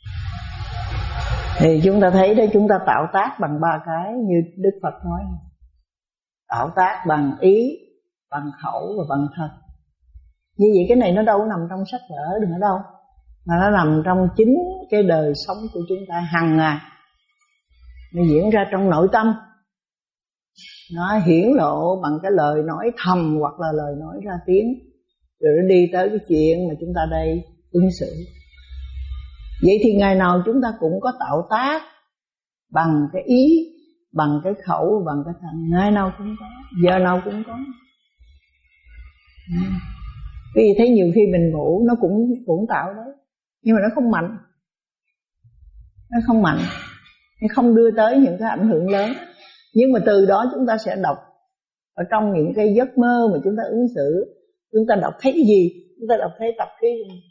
Thì chúng ta thấy đó, chúng ta tạo tác bằng ba cái như Đức Phật nói. Tạo tác bằng ý, bằng khẩu và bằng thân. Như vậy cái này nó đâu nằm trong sách vở đừng ở đâu, mà nó nằm trong chính cái đời sống của chúng ta hàng ngày. Nó diễn ra trong nội tâm, nó hiển lộ bằng cái lời nói thầm hoặc là lời nói ra tiếng, rồi nó đi tới cái chuyện mà chúng ta đây ứng xử. Vậy thì ngày nào chúng ta cũng có tạo tác bằng cái ý, bằng cái khẩu, bằng cái thân. Ngày nào cũng có, giờ nào cũng có. Vì thấy nhiều khi mình ngủ nó cũng cũng tạo đấy, nhưng mà nó không mạnh. Nó không mạnh, nó không đưa tới những cái ảnh hưởng lớn. Nhưng mà từ đó chúng ta sẽ đọc ở trong những cái giấc mơ mà chúng ta ứng xử. Chúng ta đọc thấy cái gì? Chúng ta đọc thấy tập khí.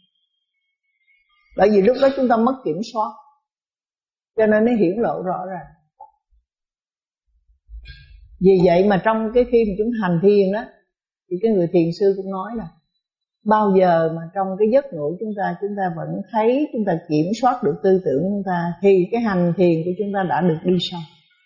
Bởi vì lúc đó chúng ta mất kiểm soát, cho nên nó hiển lộ rõ ràng. Vì vậy mà trong cái khi mà chúng hành thiền đó, thì cái người thiền sư cũng nói là bao giờ mà trong cái giấc ngủ chúng ta chúng ta vẫn thấy, chúng ta kiểm soát được tư tưởng chúng ta, thì cái hành thiền của chúng ta đã được đi sâu,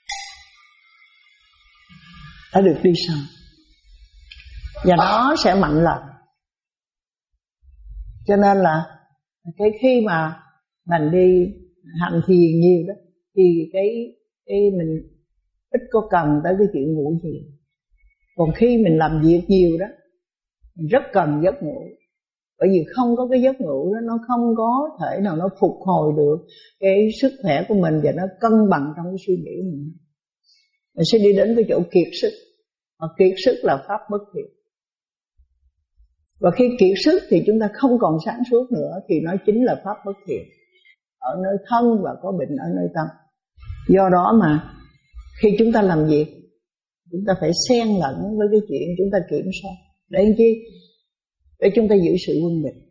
đã được đi sâu, và nó sẽ mạnh lần. Cho nên là cái khi mà mình đi hành thiền nhiều đó, thì cái, cái mình ít có cần tới cái chuyện ngủ nhiều. Còn khi mình làm việc nhiều đó, mình rất cần giấc ngủ. Bởi vì không có cái giấc ngủ đó, nó không có thể nào nó phục hồi được cái sức khỏe của mình, và nó cân bằng trong cái suy nghĩ của mình. Mình sẽ đi đến cái chỗ kiệt sức. Và kiệt sức là pháp bất thiện. Và khi kiệt sức thì chúng ta không còn sáng suốt nữa, thì nó chính là pháp bất thiện. Ở nơi thân và có bệnh ở nơi tâm. Do đó mà khi chúng ta làm việc, chúng ta phải xen lẫn với cái chuyện chúng ta kiểm soát. Để làm chi? Để chúng ta giữ sự quân bình.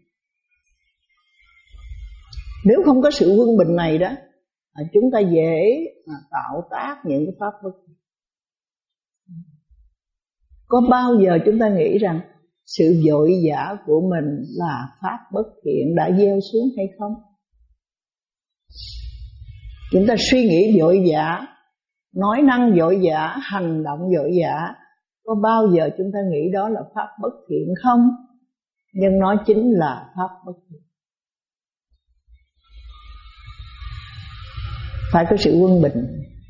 Nếu không có sự quân bình này đó, chúng ta dễ mà tạo tác những cái pháp bất thiện. Có bao giờ chúng ta nghĩ rằng sự vội vã của mình là pháp bất thiện đã gieo xuống hay không? Chúng ta suy nghĩ vội vã, nói năng vội vã, hành động vội vã, có bao giờ chúng ta nghĩ đó là pháp bất thiện không? Nhưng nó chính là pháp bất thiện. Phải có sự quân bình.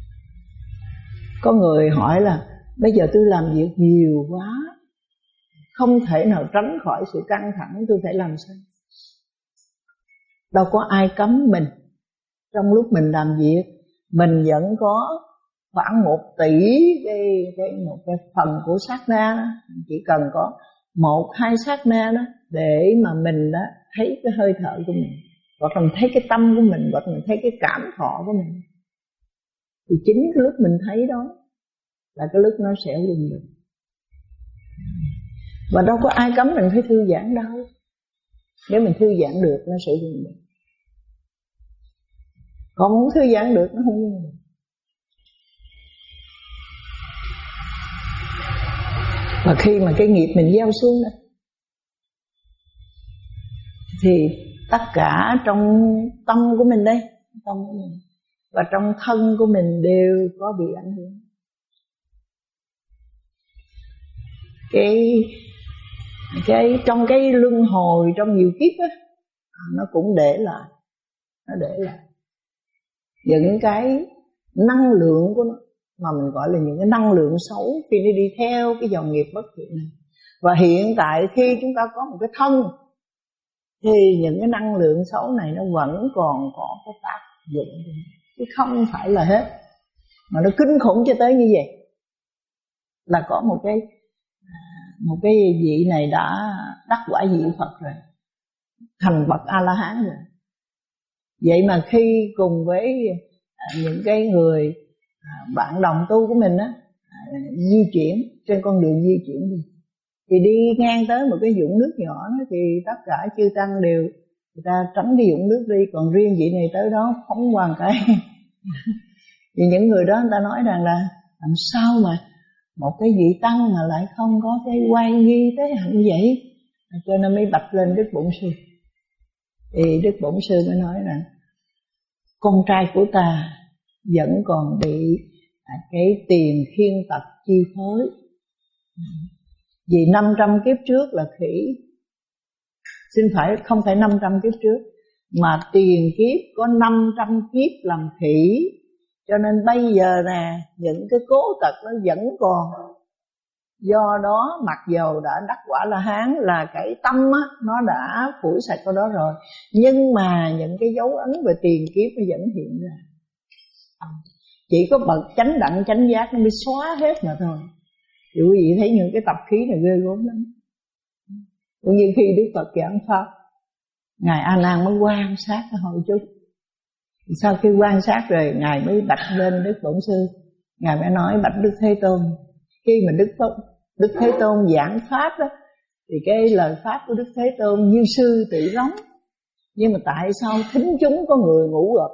Có người hỏi là bây giờ tôi làm việc nhiều quá, không thể nào tránh khỏi sự căng thẳng, tôi phải làm sao? Đâu có ai cấm mình. Trong lúc mình làm việc, mình vẫn có khoảng một tỷ cái, cái, một cái phần của sát na đó. Chỉ cần có một hai sát na đó để mà mình đó thấy cái hơi thở của mình, hoặc là mình thấy cái tâm của mình, hoặc là mình thấy cái cảm thọ của mình. Thì chính cái lúc mình thấy đó là cái lúc nó sẽ quân bình. Và đâu có ai cấm mình phải thư giãn đâu. Nếu mình thư giãn được nó sẽ quân bình. Còn muốn thư giãn được nó không quân bình. Và khi mà cái nghiệp mình gieo xuống đó, thì tất cả trong tâm của mình đây, tâm của mình và trong thân của mình đều có bị ảnh hưởng. Cái cái trong cái luân hồi trong nhiều kiếp á, nó cũng để lại, nó để lại những cái năng lượng của nó, mà mình gọi là những cái năng lượng xấu khi nó đi theo cái dòng nghiệp bất thiện này. Và hiện tại khi chúng ta có một cái thân, thì những cái năng lượng xấu này nó vẫn còn có cái tác dụng, chứ không phải là hết. Mà nó kinh khủng cho tới như vậy, là có một cái một cái vị này đã đắc quả vị Phật rồi, thành bậc A-la-hán rồi. Vậy mà khi cùng với những cái người bạn đồng tu của mình á, di chuyển trên con đường di chuyển đi, thì đi ngang tới một cái vũng nước nhỏ đó, thì tất cả chư tăng đều người ta tránh cái vũng nước đi, còn riêng vị này tới đó phóng qua cái. Thì những người đó người ta nói rằng là làm sao mà một cái vị tăng mà lại không có cái oai nghi tới hạnh vậy, cho nên mới bạch lên Đức Bổn Sư. Thì Đức Bổn Sư mới nói rằng con trai của ta vẫn còn bị cái tiền khiên tật chi phối. Vì năm trăm kiếp trước là khỉ, xin phải không phải năm trăm kiếp trước, mà tiền kiếp có năm trăm kiếp làm khỉ. Cho nên bây giờ nè, những cái cố tật nó vẫn còn. Do đó mặc dầu đã đắc quả La Hán, là cái tâm á, nó đã phủi sạch cái đó rồi, nhưng mà những cái dấu ấn về tiền kiếp nó vẫn hiện ra. Chỉ có bậc chánh đẳng chánh giác nó mới xóa hết mà thôi. Thì quý vị thấy những cái tập khí này ghê gớm lắm. Cũng như khi Đức Phật giảng pháp, Ngài A Nan mới quan sát cái hồi chút. Sau khi quan sát rồi, Ngài mới bạch lên Đức Bổn Sư. Ngài mới nói bạch Đức Thế Tôn. Khi mà Đức Tôn, Đức Thế Tôn giảng pháp đó, thì cái lời pháp của Đức Thế Tôn như sư tự rống. Nhưng mà tại sao thính chúng có người ngủ gật,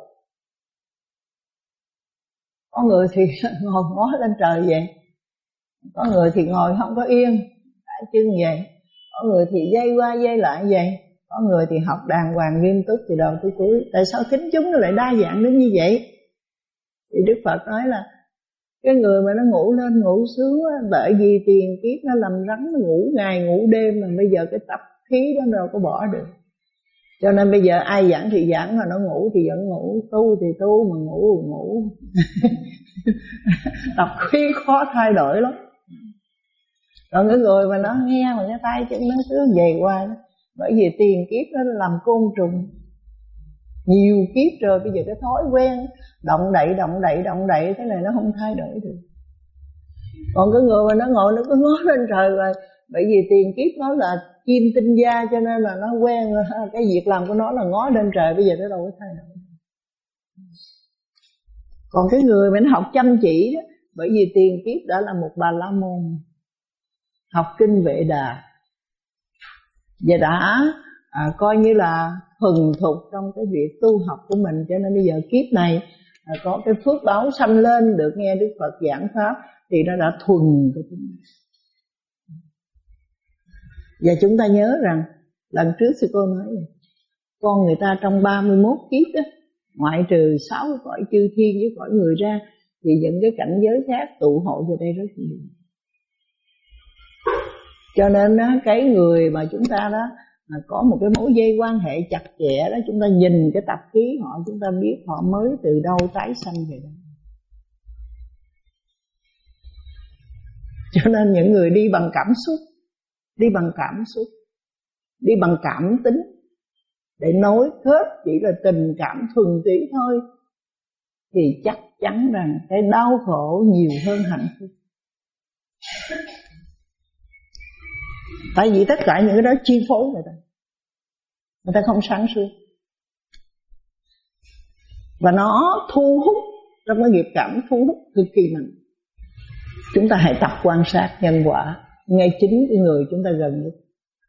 có người thì ngồi ngó lên trời vậy, có người thì ngồi không có yên, tại chân vậy, có người thì dây qua dây lại vậy, có người thì học đàng hoàng nghiêm túc từ đầu tới cuối. Tại sao thính chúng nó lại đa dạng đến như vậy? Thì Đức Phật nói là cái người mà nó ngủ lên ngủ xuống á, bởi vì tiền kiếp nó làm rắn, nó ngủ ngày ngủ đêm, mà bây giờ cái tập khí đó đâu có bỏ được. Cho nên bây giờ ai giảng thì giảng, mà nó ngủ thì vẫn ngủ, tu thì tu, mà ngủ thì ngủ. Tập khí khó thay đổi lắm. Còn cái người mà nó nghe mà cái tay chân nó cứ về qua đó. Bởi vì tiền kiếp nó làm côn trùng nhiều kiếp rồi, bây giờ cái thói quen động đậy động đậy động đậy thế này nó không thay đổi được. Còn cái người mà nó ngồi nó cứ ngó lên trời rồi, bởi vì tiền kiếp nó là chim tinh gia, cho nên là nó quen cái việc làm của nó là ngó lên trời, bây giờ nó đâu có thay đổi. Còn cái người mà nó học chăm chỉ đó, bởi vì tiền kiếp đã là một Bà La Môn, học kinh Vệ Đà và đã à, coi như là thuần thục trong cái việc tu học của mình, cho nên bây giờ kiếp này à, có cái phước báo sanh lên được nghe Đức Phật giảng pháp thì nó đã thuần của chúng ta. Và chúng ta nhớ rằng lần trước sư cô nói này, con người ta trong ba mươi mốt kiếp đó, ngoại trừ sáu cõi chư thiên với cõi người ra, thì những cái cảnh giới khác tụ hội vào đây rất nhiều. Cho nên đó, cái người mà chúng ta đó mà có một cái mối dây quan hệ chặt chẽ đó, chúng ta nhìn cái tập khí họ, chúng ta biết họ mới từ đâu tái sanh về đây. Cho nên những người đi bằng cảm xúc, đi bằng cảm xúc, đi bằng cảm tính để nối kết chỉ là tình cảm thuần túy thôi, thì chắc chắn rằng cái đau khổ nhiều hơn hạnh phúc. Tại vì tất cả những cái đó chi phối người ta, người ta không sáng suốt, và nó thu hút trong cái nghiệp cảm, thu hút cực kỳ mạnh. Chúng ta hãy tập quan sát nhân quả ngay chính cái người chúng ta gần nhất.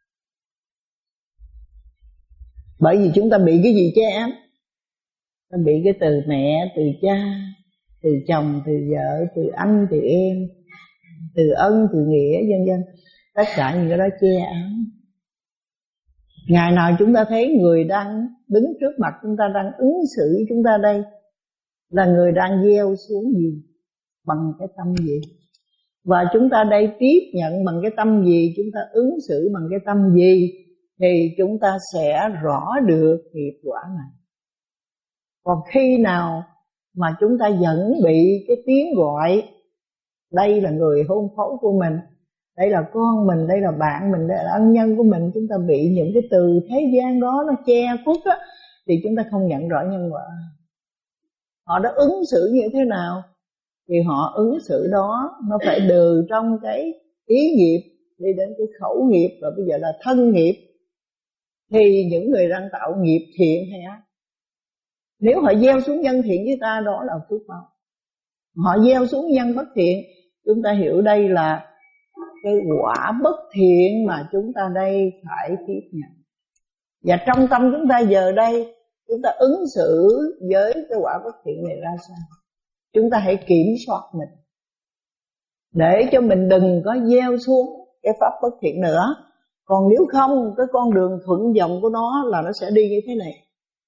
Bởi vì chúng ta bị cái gì che ám? Ta bị cái từ mẹ, từ cha, từ chồng, từ vợ, từ anh, từ em, từ ân, từ nghĩa, vân vân. Tất cả những cái đó che ám. Ngày nào chúng ta thấy người đang đứng trước mặt chúng ta, đang ứng xử với chúng ta đây, là người đang gieo xuống gì, bằng cái tâm gì. Và chúng ta đây tiếp nhận bằng cái tâm gì, chúng ta ứng xử bằng cái tâm gì, thì chúng ta sẽ rõ được nghiệp quả này. Còn khi nào mà chúng ta vẫn bị cái tiếng gọi, đây là người hôn phối của mình, đây là con mình, đây là bạn mình, đây là ân nhân của mình, chúng ta bị những cái từ thế gian đó nó che khuất á, thì chúng ta không nhận rõ nhân quả. Họ đã ứng xử như thế nào thì họ ứng xử đó nó phải từ trong cái ý nghiệp đi đến cái khẩu nghiệp, và bây giờ là thân nghiệp. Thì những người đang tạo nghiệp thiện hay ác, nếu họ gieo xuống nhân thiện với ta, đó là phước báo. Họ gieo xuống nhân bất thiện, chúng ta hiểu đây là cái quả bất thiện mà chúng ta đây phải tiếp nhận. Và trong tâm chúng ta giờ đây, chúng ta ứng xử với cái quả bất thiện này ra sao? Chúng ta hãy kiểm soát mình, để cho mình đừng có gieo xuống cái pháp bất thiện nữa. Còn nếu không, cái con đường thuận dòng của nó là nó sẽ đi như thế này.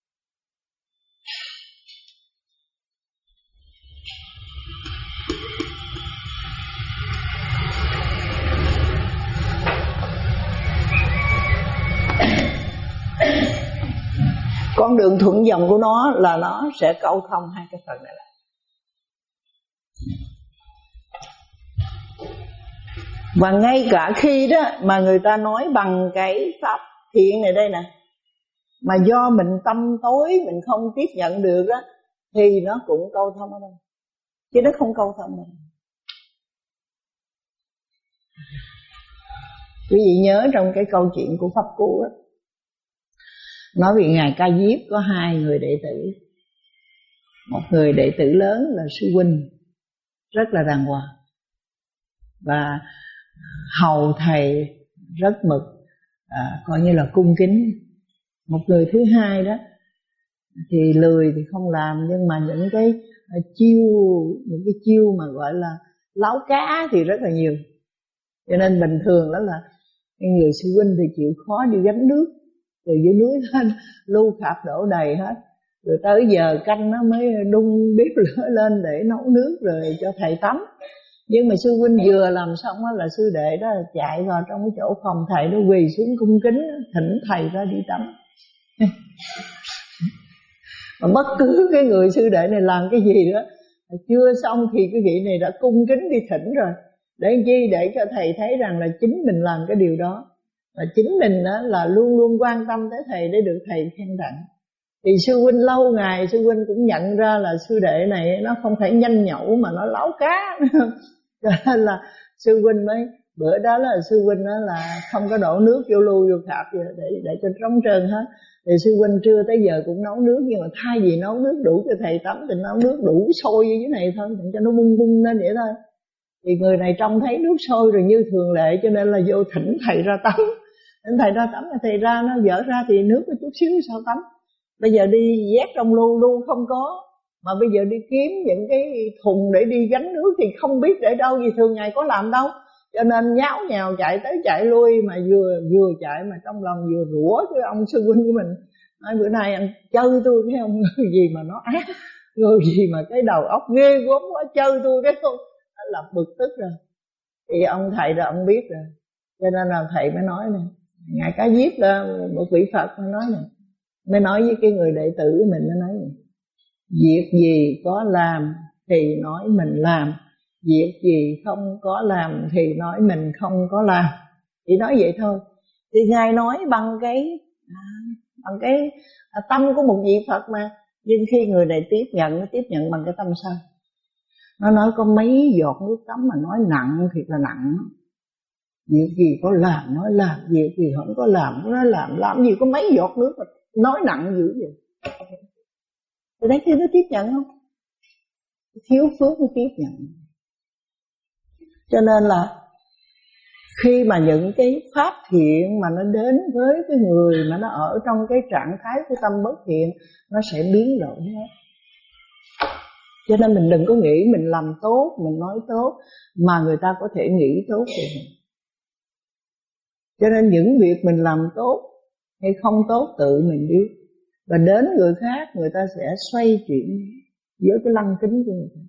Con đường thuận dòng của nó là nó sẽ câu thông hai cái phần này lại. Và ngay cả khi đó mà người ta nói bằng cái pháp thiện này đây nè, mà do mình tâm tối, mình không tiếp nhận được đó, thì nó cũng câu thông ở đây, chứ nó không câu thông đâu. Quý vị nhớ trong cái câu chuyện của Pháp Cú đó, nói về Ngài Ca Diếp có hai người đệ tử. Một người đệ tử lớn là sư huynh, rất là đàng hoàng và hầu thầy rất mực, à, coi như là cung kính. Một người thứ hai đó thì lười thì không làm, nhưng mà những cái chiêu những cái chiêu mà gọi là láo cá thì rất là nhiều. Cho nên bình thường đó là người sư huynh thì chịu khó đi gánh nước từ dưới núi lên, lu khạp đổ đầy hết, rồi tới giờ canh nó mới đun bếp lửa lên để nấu nước rồi cho thầy tắm. Nhưng mà sư huynh vừa làm xong đó là sư đệ đó chạy vào trong cái chỗ phòng thầy, nó quỳ xuống cung kính thỉnh thầy ra đi tắm. Mà bất cứ cái người sư đệ này làm cái gì đó chưa xong thì cái vị này đã cung kính đi thỉnh rồi. Để chi? Để cho thầy thấy rằng là chính mình làm cái điều đó, và chính mình đó là luôn luôn quan tâm tới thầy để được thầy khen tặng. Thì sư huynh lâu ngày sư huynh cũng nhận ra là sư đệ này nó không phải nhanh nhẩu mà nó láo cá. Cho nên là sư huynh mới bữa đó là sư huynh đó là không có đổ nước vô lu vô khạp để để cho trống trơn hết. Thì sư huynh trưa tới giờ cũng nấu nước, nhưng mà thay vì nấu nước đủ cho thầy tắm thì nấu nước đủ sôi như thế này thôi, cho nó bung bung lên vậy thôi. Thì người này trông thấy nước sôi rồi như thường lệ, cho nên là vô thỉnh thầy ra tắm. Thỉnh thầy ra tắm, thầy ra nó dở ra thì nước có chút xíu sao tắm. Bây giờ đi vét trong lu lu không có, mà bây giờ đi kiếm những cái thùng để đi gánh nước thì không biết để đâu, vì thường ngày có làm đâu. Cho nên nháo nhào chạy tới chạy lui, mà vừa vừa chạy mà trong lòng vừa rủa cái ông sư huynh của mình. Nói bữa nay anh chơi tôi thấy không, người gì mà nó ác, người gì mà cái đầu óc ghê gớm quá, chơi tôi cái không. Nó là bực tức rồi. Thì ông thầy rồi ông biết rồi, cho nên là thầy mới nói này, ngài Cá Diếp là một vị Phật mới nói này, mới nói với cái người đệ tử của mình, mới nói này, việc gì có làm thì nói mình làm, việc gì không có làm thì nói mình không có làm. Chỉ nói vậy thôi. Thì ngài nói bằng cái bằng cái tâm của một vị Phật mà. Nhưng khi người này tiếp nhận, nó tiếp nhận bằng cái tâm sao? Nó nói có mấy giọt nước tắm mà nói nặng thiệt là nặng. Việc gì có làm nói làm, việc gì không có làm nó làm, làm gì có mấy giọt nước mà nói nặng dữ vậy. Thì đấy thì nó tiếp nhận không? Thiếu phước nó tiếp nhận. Cho nên là khi mà những cái pháp thiện mà nó đến với cái người mà nó ở trong cái trạng thái của tâm bất thiện, nó sẽ biến đổi hết. Cho nên mình đừng có nghĩ mình làm tốt, mình nói tốt mà người ta có thể nghĩ tốt về mình. Cho nên những việc mình làm tốt hay không tốt tự mình biết. Và đến người khác người ta sẽ xoay chuyển với cái lăng kính của người ta.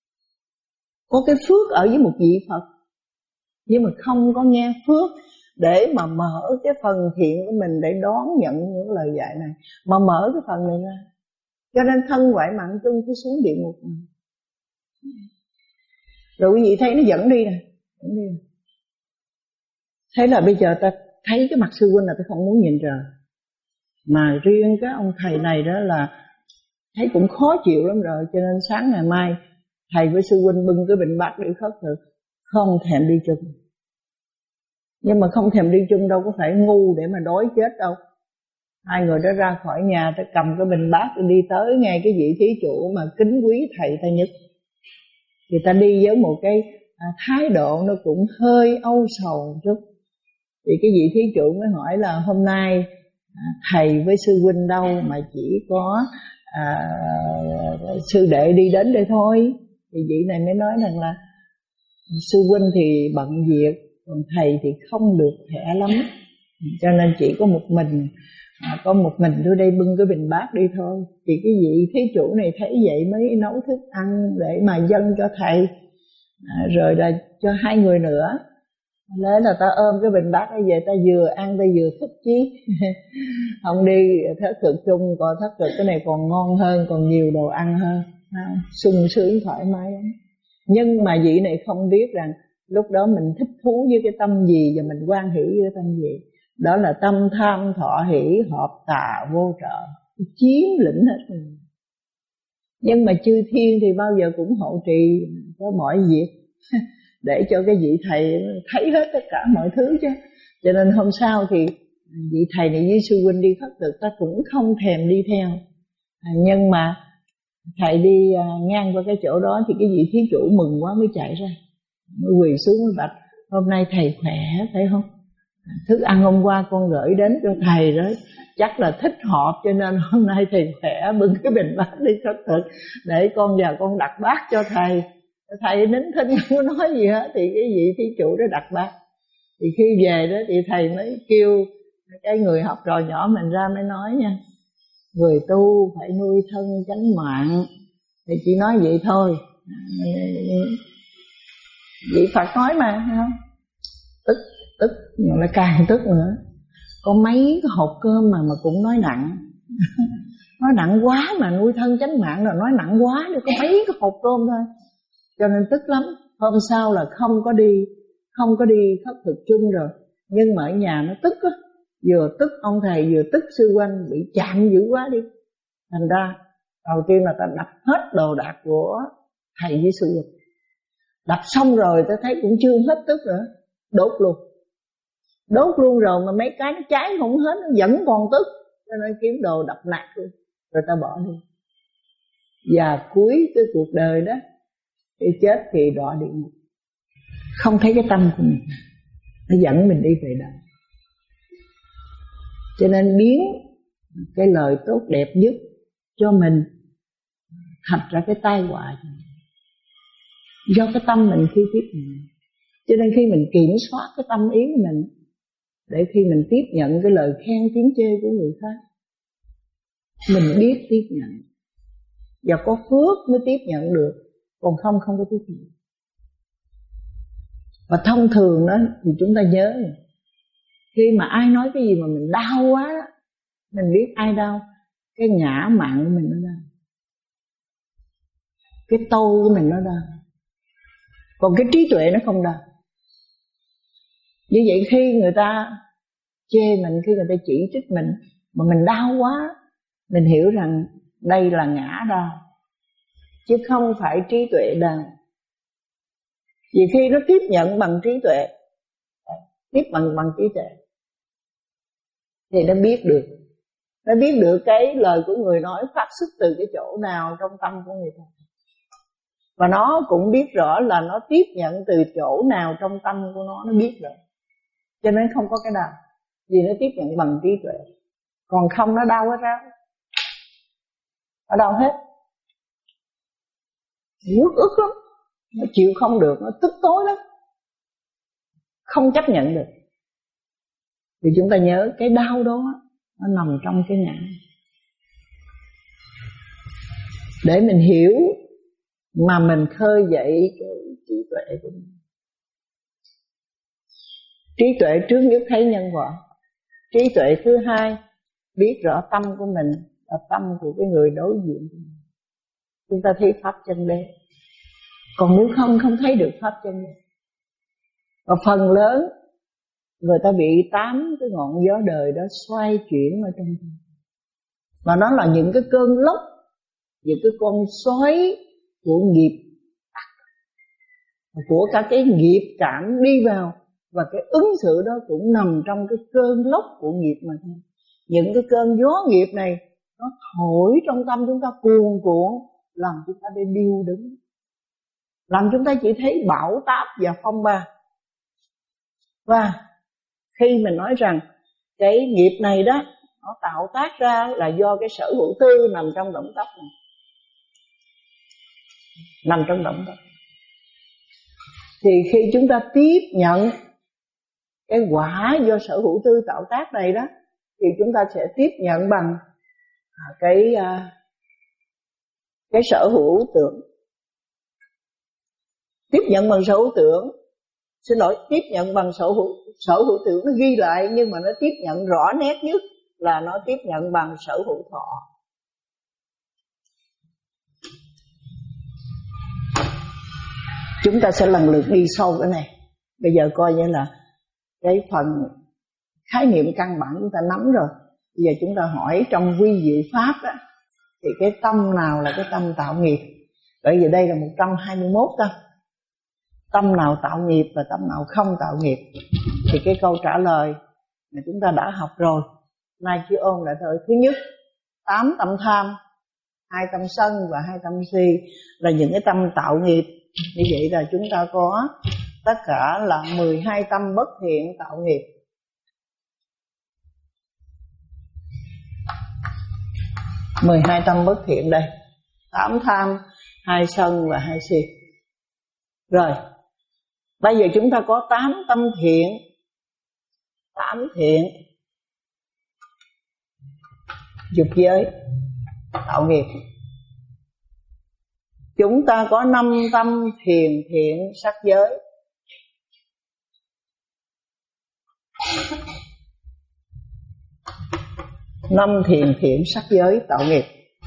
Có cái phước ở với một vị Phật, nhưng mà không có nghe phước để mà mở cái phần thiện của mình để đón nhận những lời dạy này, mà mở cái phần này ra. Cho nên thân ngoại mạng chung cứ xuống địa ngục này. Rồi quý vị thấy nó dẫn đi nè, dẫn đi nè. Thế là bây giờ ta thấy cái mặt sư huynh là ta không muốn nhìn trời. Mà riêng cái ông thầy này đó là thấy cũng khó chịu lắm rồi. Cho nên sáng ngày mai thầy với sư huynh bưng cái bình bát để khất thực, không thèm đi chung. Nhưng mà không thèm đi chung đâu có phải ngu để mà đói chết đâu. Hai người đó ra khỏi nhà, ta cầm cái bình bát đi tới ngay cái vị thí chủ mà kính quý thầy ta nhất. Thì ta đi với một cái à, thái độ nó cũng hơi âu sầu chút. Thì cái vị thí chủ mới hỏi là hôm nay à, thầy với sư huynh đâu mà chỉ có à, sư đệ đi đến đây thôi. Thì vị này mới nói rằng là sư huynh thì bận việc, còn thầy thì không được khỏe lắm, cho nên chỉ có một mình à, có một mình tôi đây bưng cái bình bát đi thôi. Thì cái vị thí chủ này thấy vậy mới nấu thức ăn để mà dâng cho thầy, à, rồi là cho hai người nữa. Thế là ta ôm cái bình bát ấy về, ta vừa ăn ta vừa thức chí. Không đi thất thực chung, còn thất thực cái này còn ngon hơn, còn nhiều đồ ăn hơn, sung sướng thoải mái lắm. Nhưng mà vị này không biết rằng lúc đó mình thích thú với cái tâm gì và mình hoan hỷ với cái tâm gì. Đó là tâm tham thọ hỷ hợp tà vô trợ, chiếm lĩnh hết mình. Nhưng mà chư thiên thì bao giờ cũng hộ trì có mọi việc để cho cái vị thầy thấy hết tất cả mọi thứ chứ. Cho nên hôm sau thì vị thầy này với sư huynh đi khất thực, ta cũng không thèm đi theo. À, nhưng mà thầy đi à, ngang qua cái chỗ đó thì cái vị thí chủ mừng quá mới chạy ra, mới quỳ xuống mới bạch: hôm nay thầy khỏe phải không? Thức ăn hôm qua con gửi đến cho thầy đó, chắc là thích hợp cho nên hôm nay thầy khỏe, bưng cái bình bát đi khất thực để con vào con đặt bát cho thầy. Thầy nín thinh không có nói gì hết. Thì cái vị thí chủ đó đặt bát. Thì khi về đó thì thầy mới kêu cái người học trò nhỏ mình ra mới nói nha: người tu phải nuôi thân chánh mạng. Thì chỉ nói vậy thôi. Vị Phật nói mà, thấy không? Tức, tức, nhưng lại càng tức nữa. Có mấy cái hộp cơm mà mà cũng nói nặng. Nói nặng quá mà nuôi thân chánh mạng rồi nói nặng quá, để có mấy cái hộp cơm thôi. Cho nên tức lắm. Hôm sau là không có đi, không có đi khất thực chung rồi. Nhưng mà ở nhà nó tức á, vừa tức ông thầy vừa tức sư huynh, bị chạm dữ quá đi. Thành ra đầu tiên là ta đập hết đồ đạc của thầy với sư huynh. Đập xong rồi ta thấy cũng chưa hết tức nữa, đốt luôn. Đốt luôn rồi mà mấy cái nó cháy không hết, nó vẫn còn tức. Cho nên kiếm đồ đập nát luôn, rồi ta bỏ đi. Và cuối cái cuộc đời đó, khi chết thì đọa địa ngục. Không thấy cái tâm của mình, nó dẫn mình đi về đâu. Cho nên biến cái lời tốt đẹp nhất cho mình thành ra cái tai họa, do cái tâm mình khi tiếp nhận. Cho nên khi mình kiểm soát cái tâm ý của mình, để khi mình tiếp nhận cái lời khen tiếng chê của người khác, mình biết tiếp nhận, và có phước mới tiếp nhận được, còn không không có tiếp nhận. Và thông thường đó thì chúng ta nhớ, khi mà ai nói cái gì mà mình đau quá, mình biết ai đau, cái ngã mạn của mình nó đau, cái tôi của mình nó đau, còn cái trí tuệ nó không đau. Như vậy khi người ta chê mình, khi người ta chỉ trích mình mà mình đau quá, mình hiểu rằng đây là ngã đau, chứ không phải trí tuệ đau. Vì khi nó tiếp nhận bằng trí tuệ, tiếp bằng bằng trí tuệ, thì nó biết được, nó biết được cái lời của người nói phát xuất từ cái chỗ nào trong tâm của người ta. Và nó cũng biết rõ là nó tiếp nhận từ chỗ nào trong tâm của nó, nó biết rồi. Cho nên không có cái đau, vì nó tiếp nhận bằng trí tuệ. Còn không nó đau hết ra, nó đau hết, uất ức lắm, nó chịu không được, nó tức tối lắm, không chấp nhận được. Thì chúng ta nhớ cái đau đó nó nằm trong cái ngã, để mình hiểu mà mình khơi dậy cái trí tuệ của mình. Trí tuệ trước nhất thấy nhân quả. Trí tuệ thứ hai biết rõ tâm của mình là tâm của cái người đối diện của mình. Chúng ta thấy pháp chân đế. Còn nếu không, không thấy được pháp chân đế. Và phần lớn người ta bị tám cái ngọn gió đời đó xoay chuyển ở trong tâm. Và nó là những cái cơn lốc, những cái con xoáy của nghiệp, của cả cái nghiệp cảm đi vào. Và cái ứng xử đó cũng nằm trong cái cơn lốc của nghiệp mà thôi. Những cái cơn gió nghiệp này nó thổi trong tâm chúng ta cuồn cuộn, làm chúng ta đi điêu đứng, làm chúng ta chỉ thấy bão táp và phong ba. Và khi mình nói rằng cái nghiệp này đó nó tạo tác ra là do cái sở hữu tư nằm trong động tóc này, nằm trong động tóc, thì khi chúng ta tiếp nhận cái quả do sở hữu tư tạo tác này đó, thì chúng ta sẽ tiếp nhận bằng cái cái sở hữu tưởng. Tiếp nhận bằng sở hữu tưởng, xin lỗi, tiếp nhận bằng sở hữu sở hữu tưởng nó ghi lại, nhưng mà nó tiếp nhận rõ nét nhất là nó tiếp nhận bằng sở hữu thọ. Chúng ta sẽ lần lượt đi sâu cái này. Bây giờ coi như là cái phần khái niệm căn bản chúng ta nắm rồi. Bây giờ chúng ta hỏi trong vi diệu pháp đó, thì cái tâm nào là cái tâm tạo nghiệp? Bởi vì đây là một trăm hai mươi mốt tâm. Tâm nào tạo nghiệp và tâm nào không tạo nghiệp? Thì cái câu trả lời mà chúng ta đã học rồi, nay chỉ ôn lại thôi. Thứ nhất, tám tâm tham, hai tâm sân và hai tâm si là những cái tâm tạo nghiệp. Như vậy là chúng ta có tất cả là mười hai tâm bất thiện tạo nghiệp. mười hai tâm bất thiện đây, tám tham, hai sân và hai si. Rồi, bây giờ chúng ta có tám tâm thiện, tám thiện dục giới tạo nghiệp. Chúng ta có năm tâm thiền thiện sắc giới. năm thiền thiện sắc giới tạo nghiệp.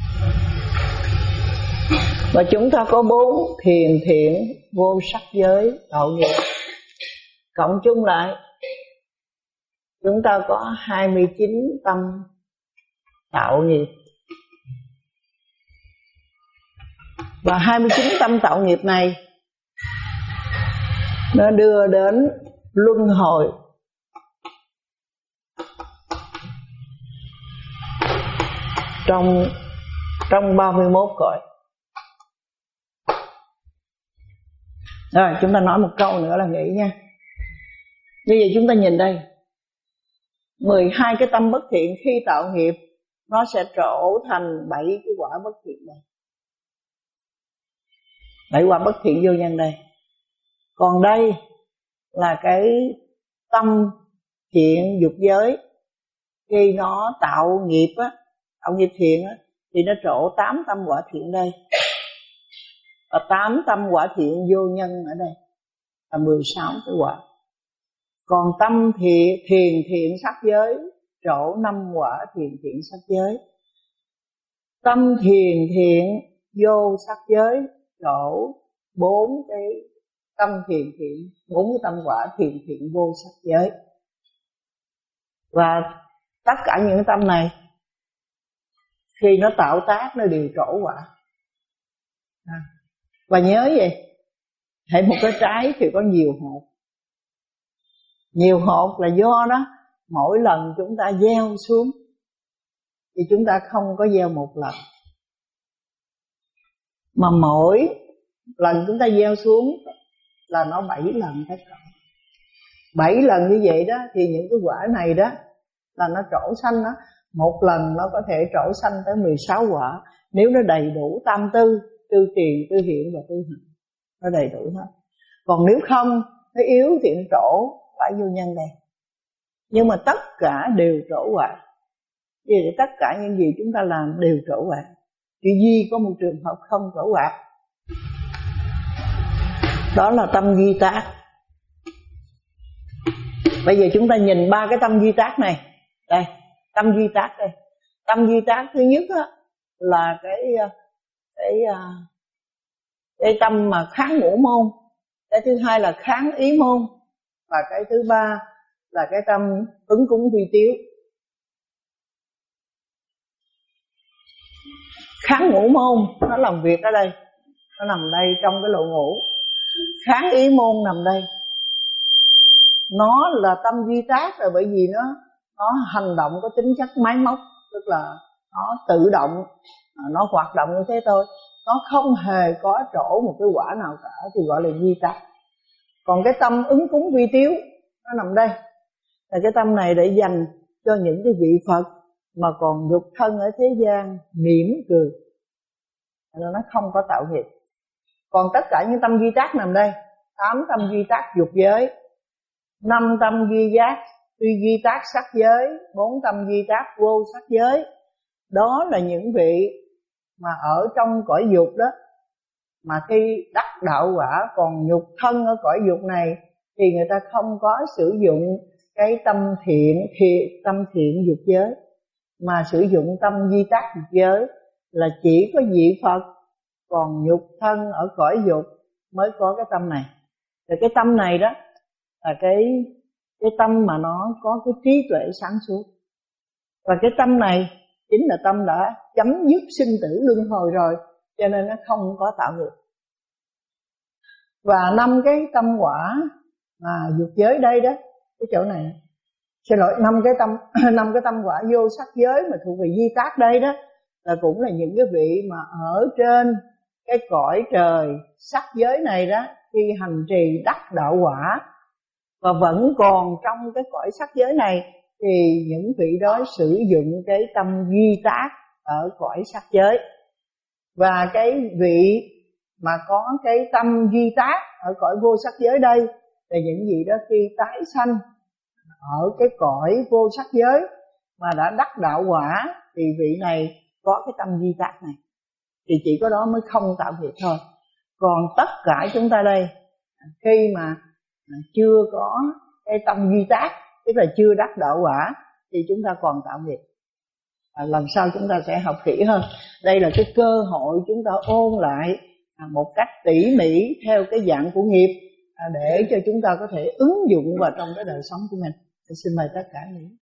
Và chúng ta có bốn thiền thiện vô sắc giới tạo nghiệp, cộng chung lại chúng ta có hai mươi chín tâm tạo nghiệp. Và hai mươi chín tâm tạo nghiệp này nó đưa đến luân hồi trong trong ba mươi mốt cõi. Rồi chúng ta nói một câu nữa là nghĩ nha. Bây giờ chúng ta nhìn đây, mười hai cái tâm bất thiện khi tạo nghiệp nó sẽ trổ thành bảy cái quả bất thiện đây, bảy quả bất thiện vô nhân đây. Còn đây là cái tâm thiện dục giới, khi nó tạo nghiệp á, tạo nghiệp thiện á, thì nó trổ tám tâm quả thiện đây, và tám tâm quả thiện vô nhân ở đây là mười sáu cái quả. Còn tâm thiện thiền thiện sắc giới trổ năm quả thiền thiện sắc giới. Tâm thiền thiện vô sắc giới trổ bốn cái tâm thiền thiện, bốn cái tâm quả thiền thiện vô sắc giới. Và tất cả những tâm này khi nó tạo tác nó đều trổ quả. À. Và nhớ vậy, hễ một cái trái thì có nhiều hột. Nhiều hột là do đó mỗi lần chúng ta gieo xuống thì chúng ta không có gieo một lần, mà mỗi lần chúng ta gieo xuống là nó bảy lần tất cả. Bảy lần như vậy đó thì những cái quả này đó là nó trổ xanh đó. Một lần nó có thể trổ xanh tới mười sáu quả, nếu nó đầy đủ tam tư, tư tiền, tư hiện và tư hành, nó đầy đủ hết. Còn nếu không, nó yếu thì nó trổ phải vô nhân đây. Nhưng mà tất cả đều trổ quả. Vì tất cả những gì chúng ta làm đều trổ quả, chỉ duy có một trường hợp không trổ quả, đó là tâm duy tác. Bây giờ chúng ta nhìn ba cái tâm duy tác này. Đây, tâm duy tác đây. Tâm duy tác thứ nhất á, là cái cái cái tâm mà kháng ngũ môn. Cái thứ hai là kháng ý môn. Và cái thứ ba là cái tâm ứng cúng vi tiếu. Kháng ngũ môn nó làm việc ở đây, nó nằm đây trong cái lỗ ngũ. Kháng ý môn nằm đây. Nó là tâm duy tác rồi, bởi vì nó nó hành động có tính chất máy móc, tức là nó tự động, nó hoạt động như thế thôi, nó không hề có trổ một cái quả nào cả, thì gọi là duy tác. Còn cái tâm ứng cúng vi tiếu nó nằm đây, là cái tâm này để dành cho những cái vị Phật mà còn nhục thân ở thế gian mỉm cười, nên nó không có tạo nghiệp. Còn tất cả những tâm duy tác nằm đây, tám tâm duy tác dục giới, năm tâm duy giác duy duy tác sắc giới, bốn tâm duy tác vô sắc giới. Đó là những vị mà ở trong cõi dục đó, mà khi đắc đạo quả còn nhục thân ở cõi dục này thì người ta không có sử dụng cái tâm thiện thiện tâm thiện dục giới, mà sử dụng tâm duy tác dục giới. Là chỉ có vị Phật còn nhục thân ở cõi dục mới có cái tâm này. Thì cái tâm này đó là cái cái tâm mà nó có cái trí tuệ sáng suốt. Và cái tâm này chính là tâm đã chấm dứt sinh tử luân hồi rồi, cho nên nó không có tạo nghiệp. Và năm cái tâm quả mà dục giới đây đó, cái chỗ này, xin lỗi, năm cái tâm năm cái tâm quả vô sắc giới mà thuộc về duy tác đây đó, là cũng là những cái vị mà ở trên cái cõi trời sắc giới này đó, khi hành trì đắc đạo quả và vẫn còn trong cái cõi sắc giới này, thì những vị đó sử dụng cái tâm duy tác ở cõi sắc giới. Và cái vị mà có cái tâm duy tác ở cõi vô sắc giới đây là những vị đó khi tái sanh ở cái cõi vô sắc giới mà đã đắc đạo quả, thì vị này có cái tâm duy tác này, thì chỉ có đó mới không tạo nghiệp thôi. Còn tất cả chúng ta đây, khi mà chưa có cái tâm duy tác, tức là chưa đắc đạo quả, thì chúng ta còn tạo nghiệp. à, lần sau chúng ta sẽ học kỹ hơn. Đây là cái cơ hội chúng ta ôn lại à, một cách tỉ mỉ theo cái dạng của nghiệp, à, để cho chúng ta có thể ứng dụng vào trong cái đời sống của mình. Xin mời tất cả những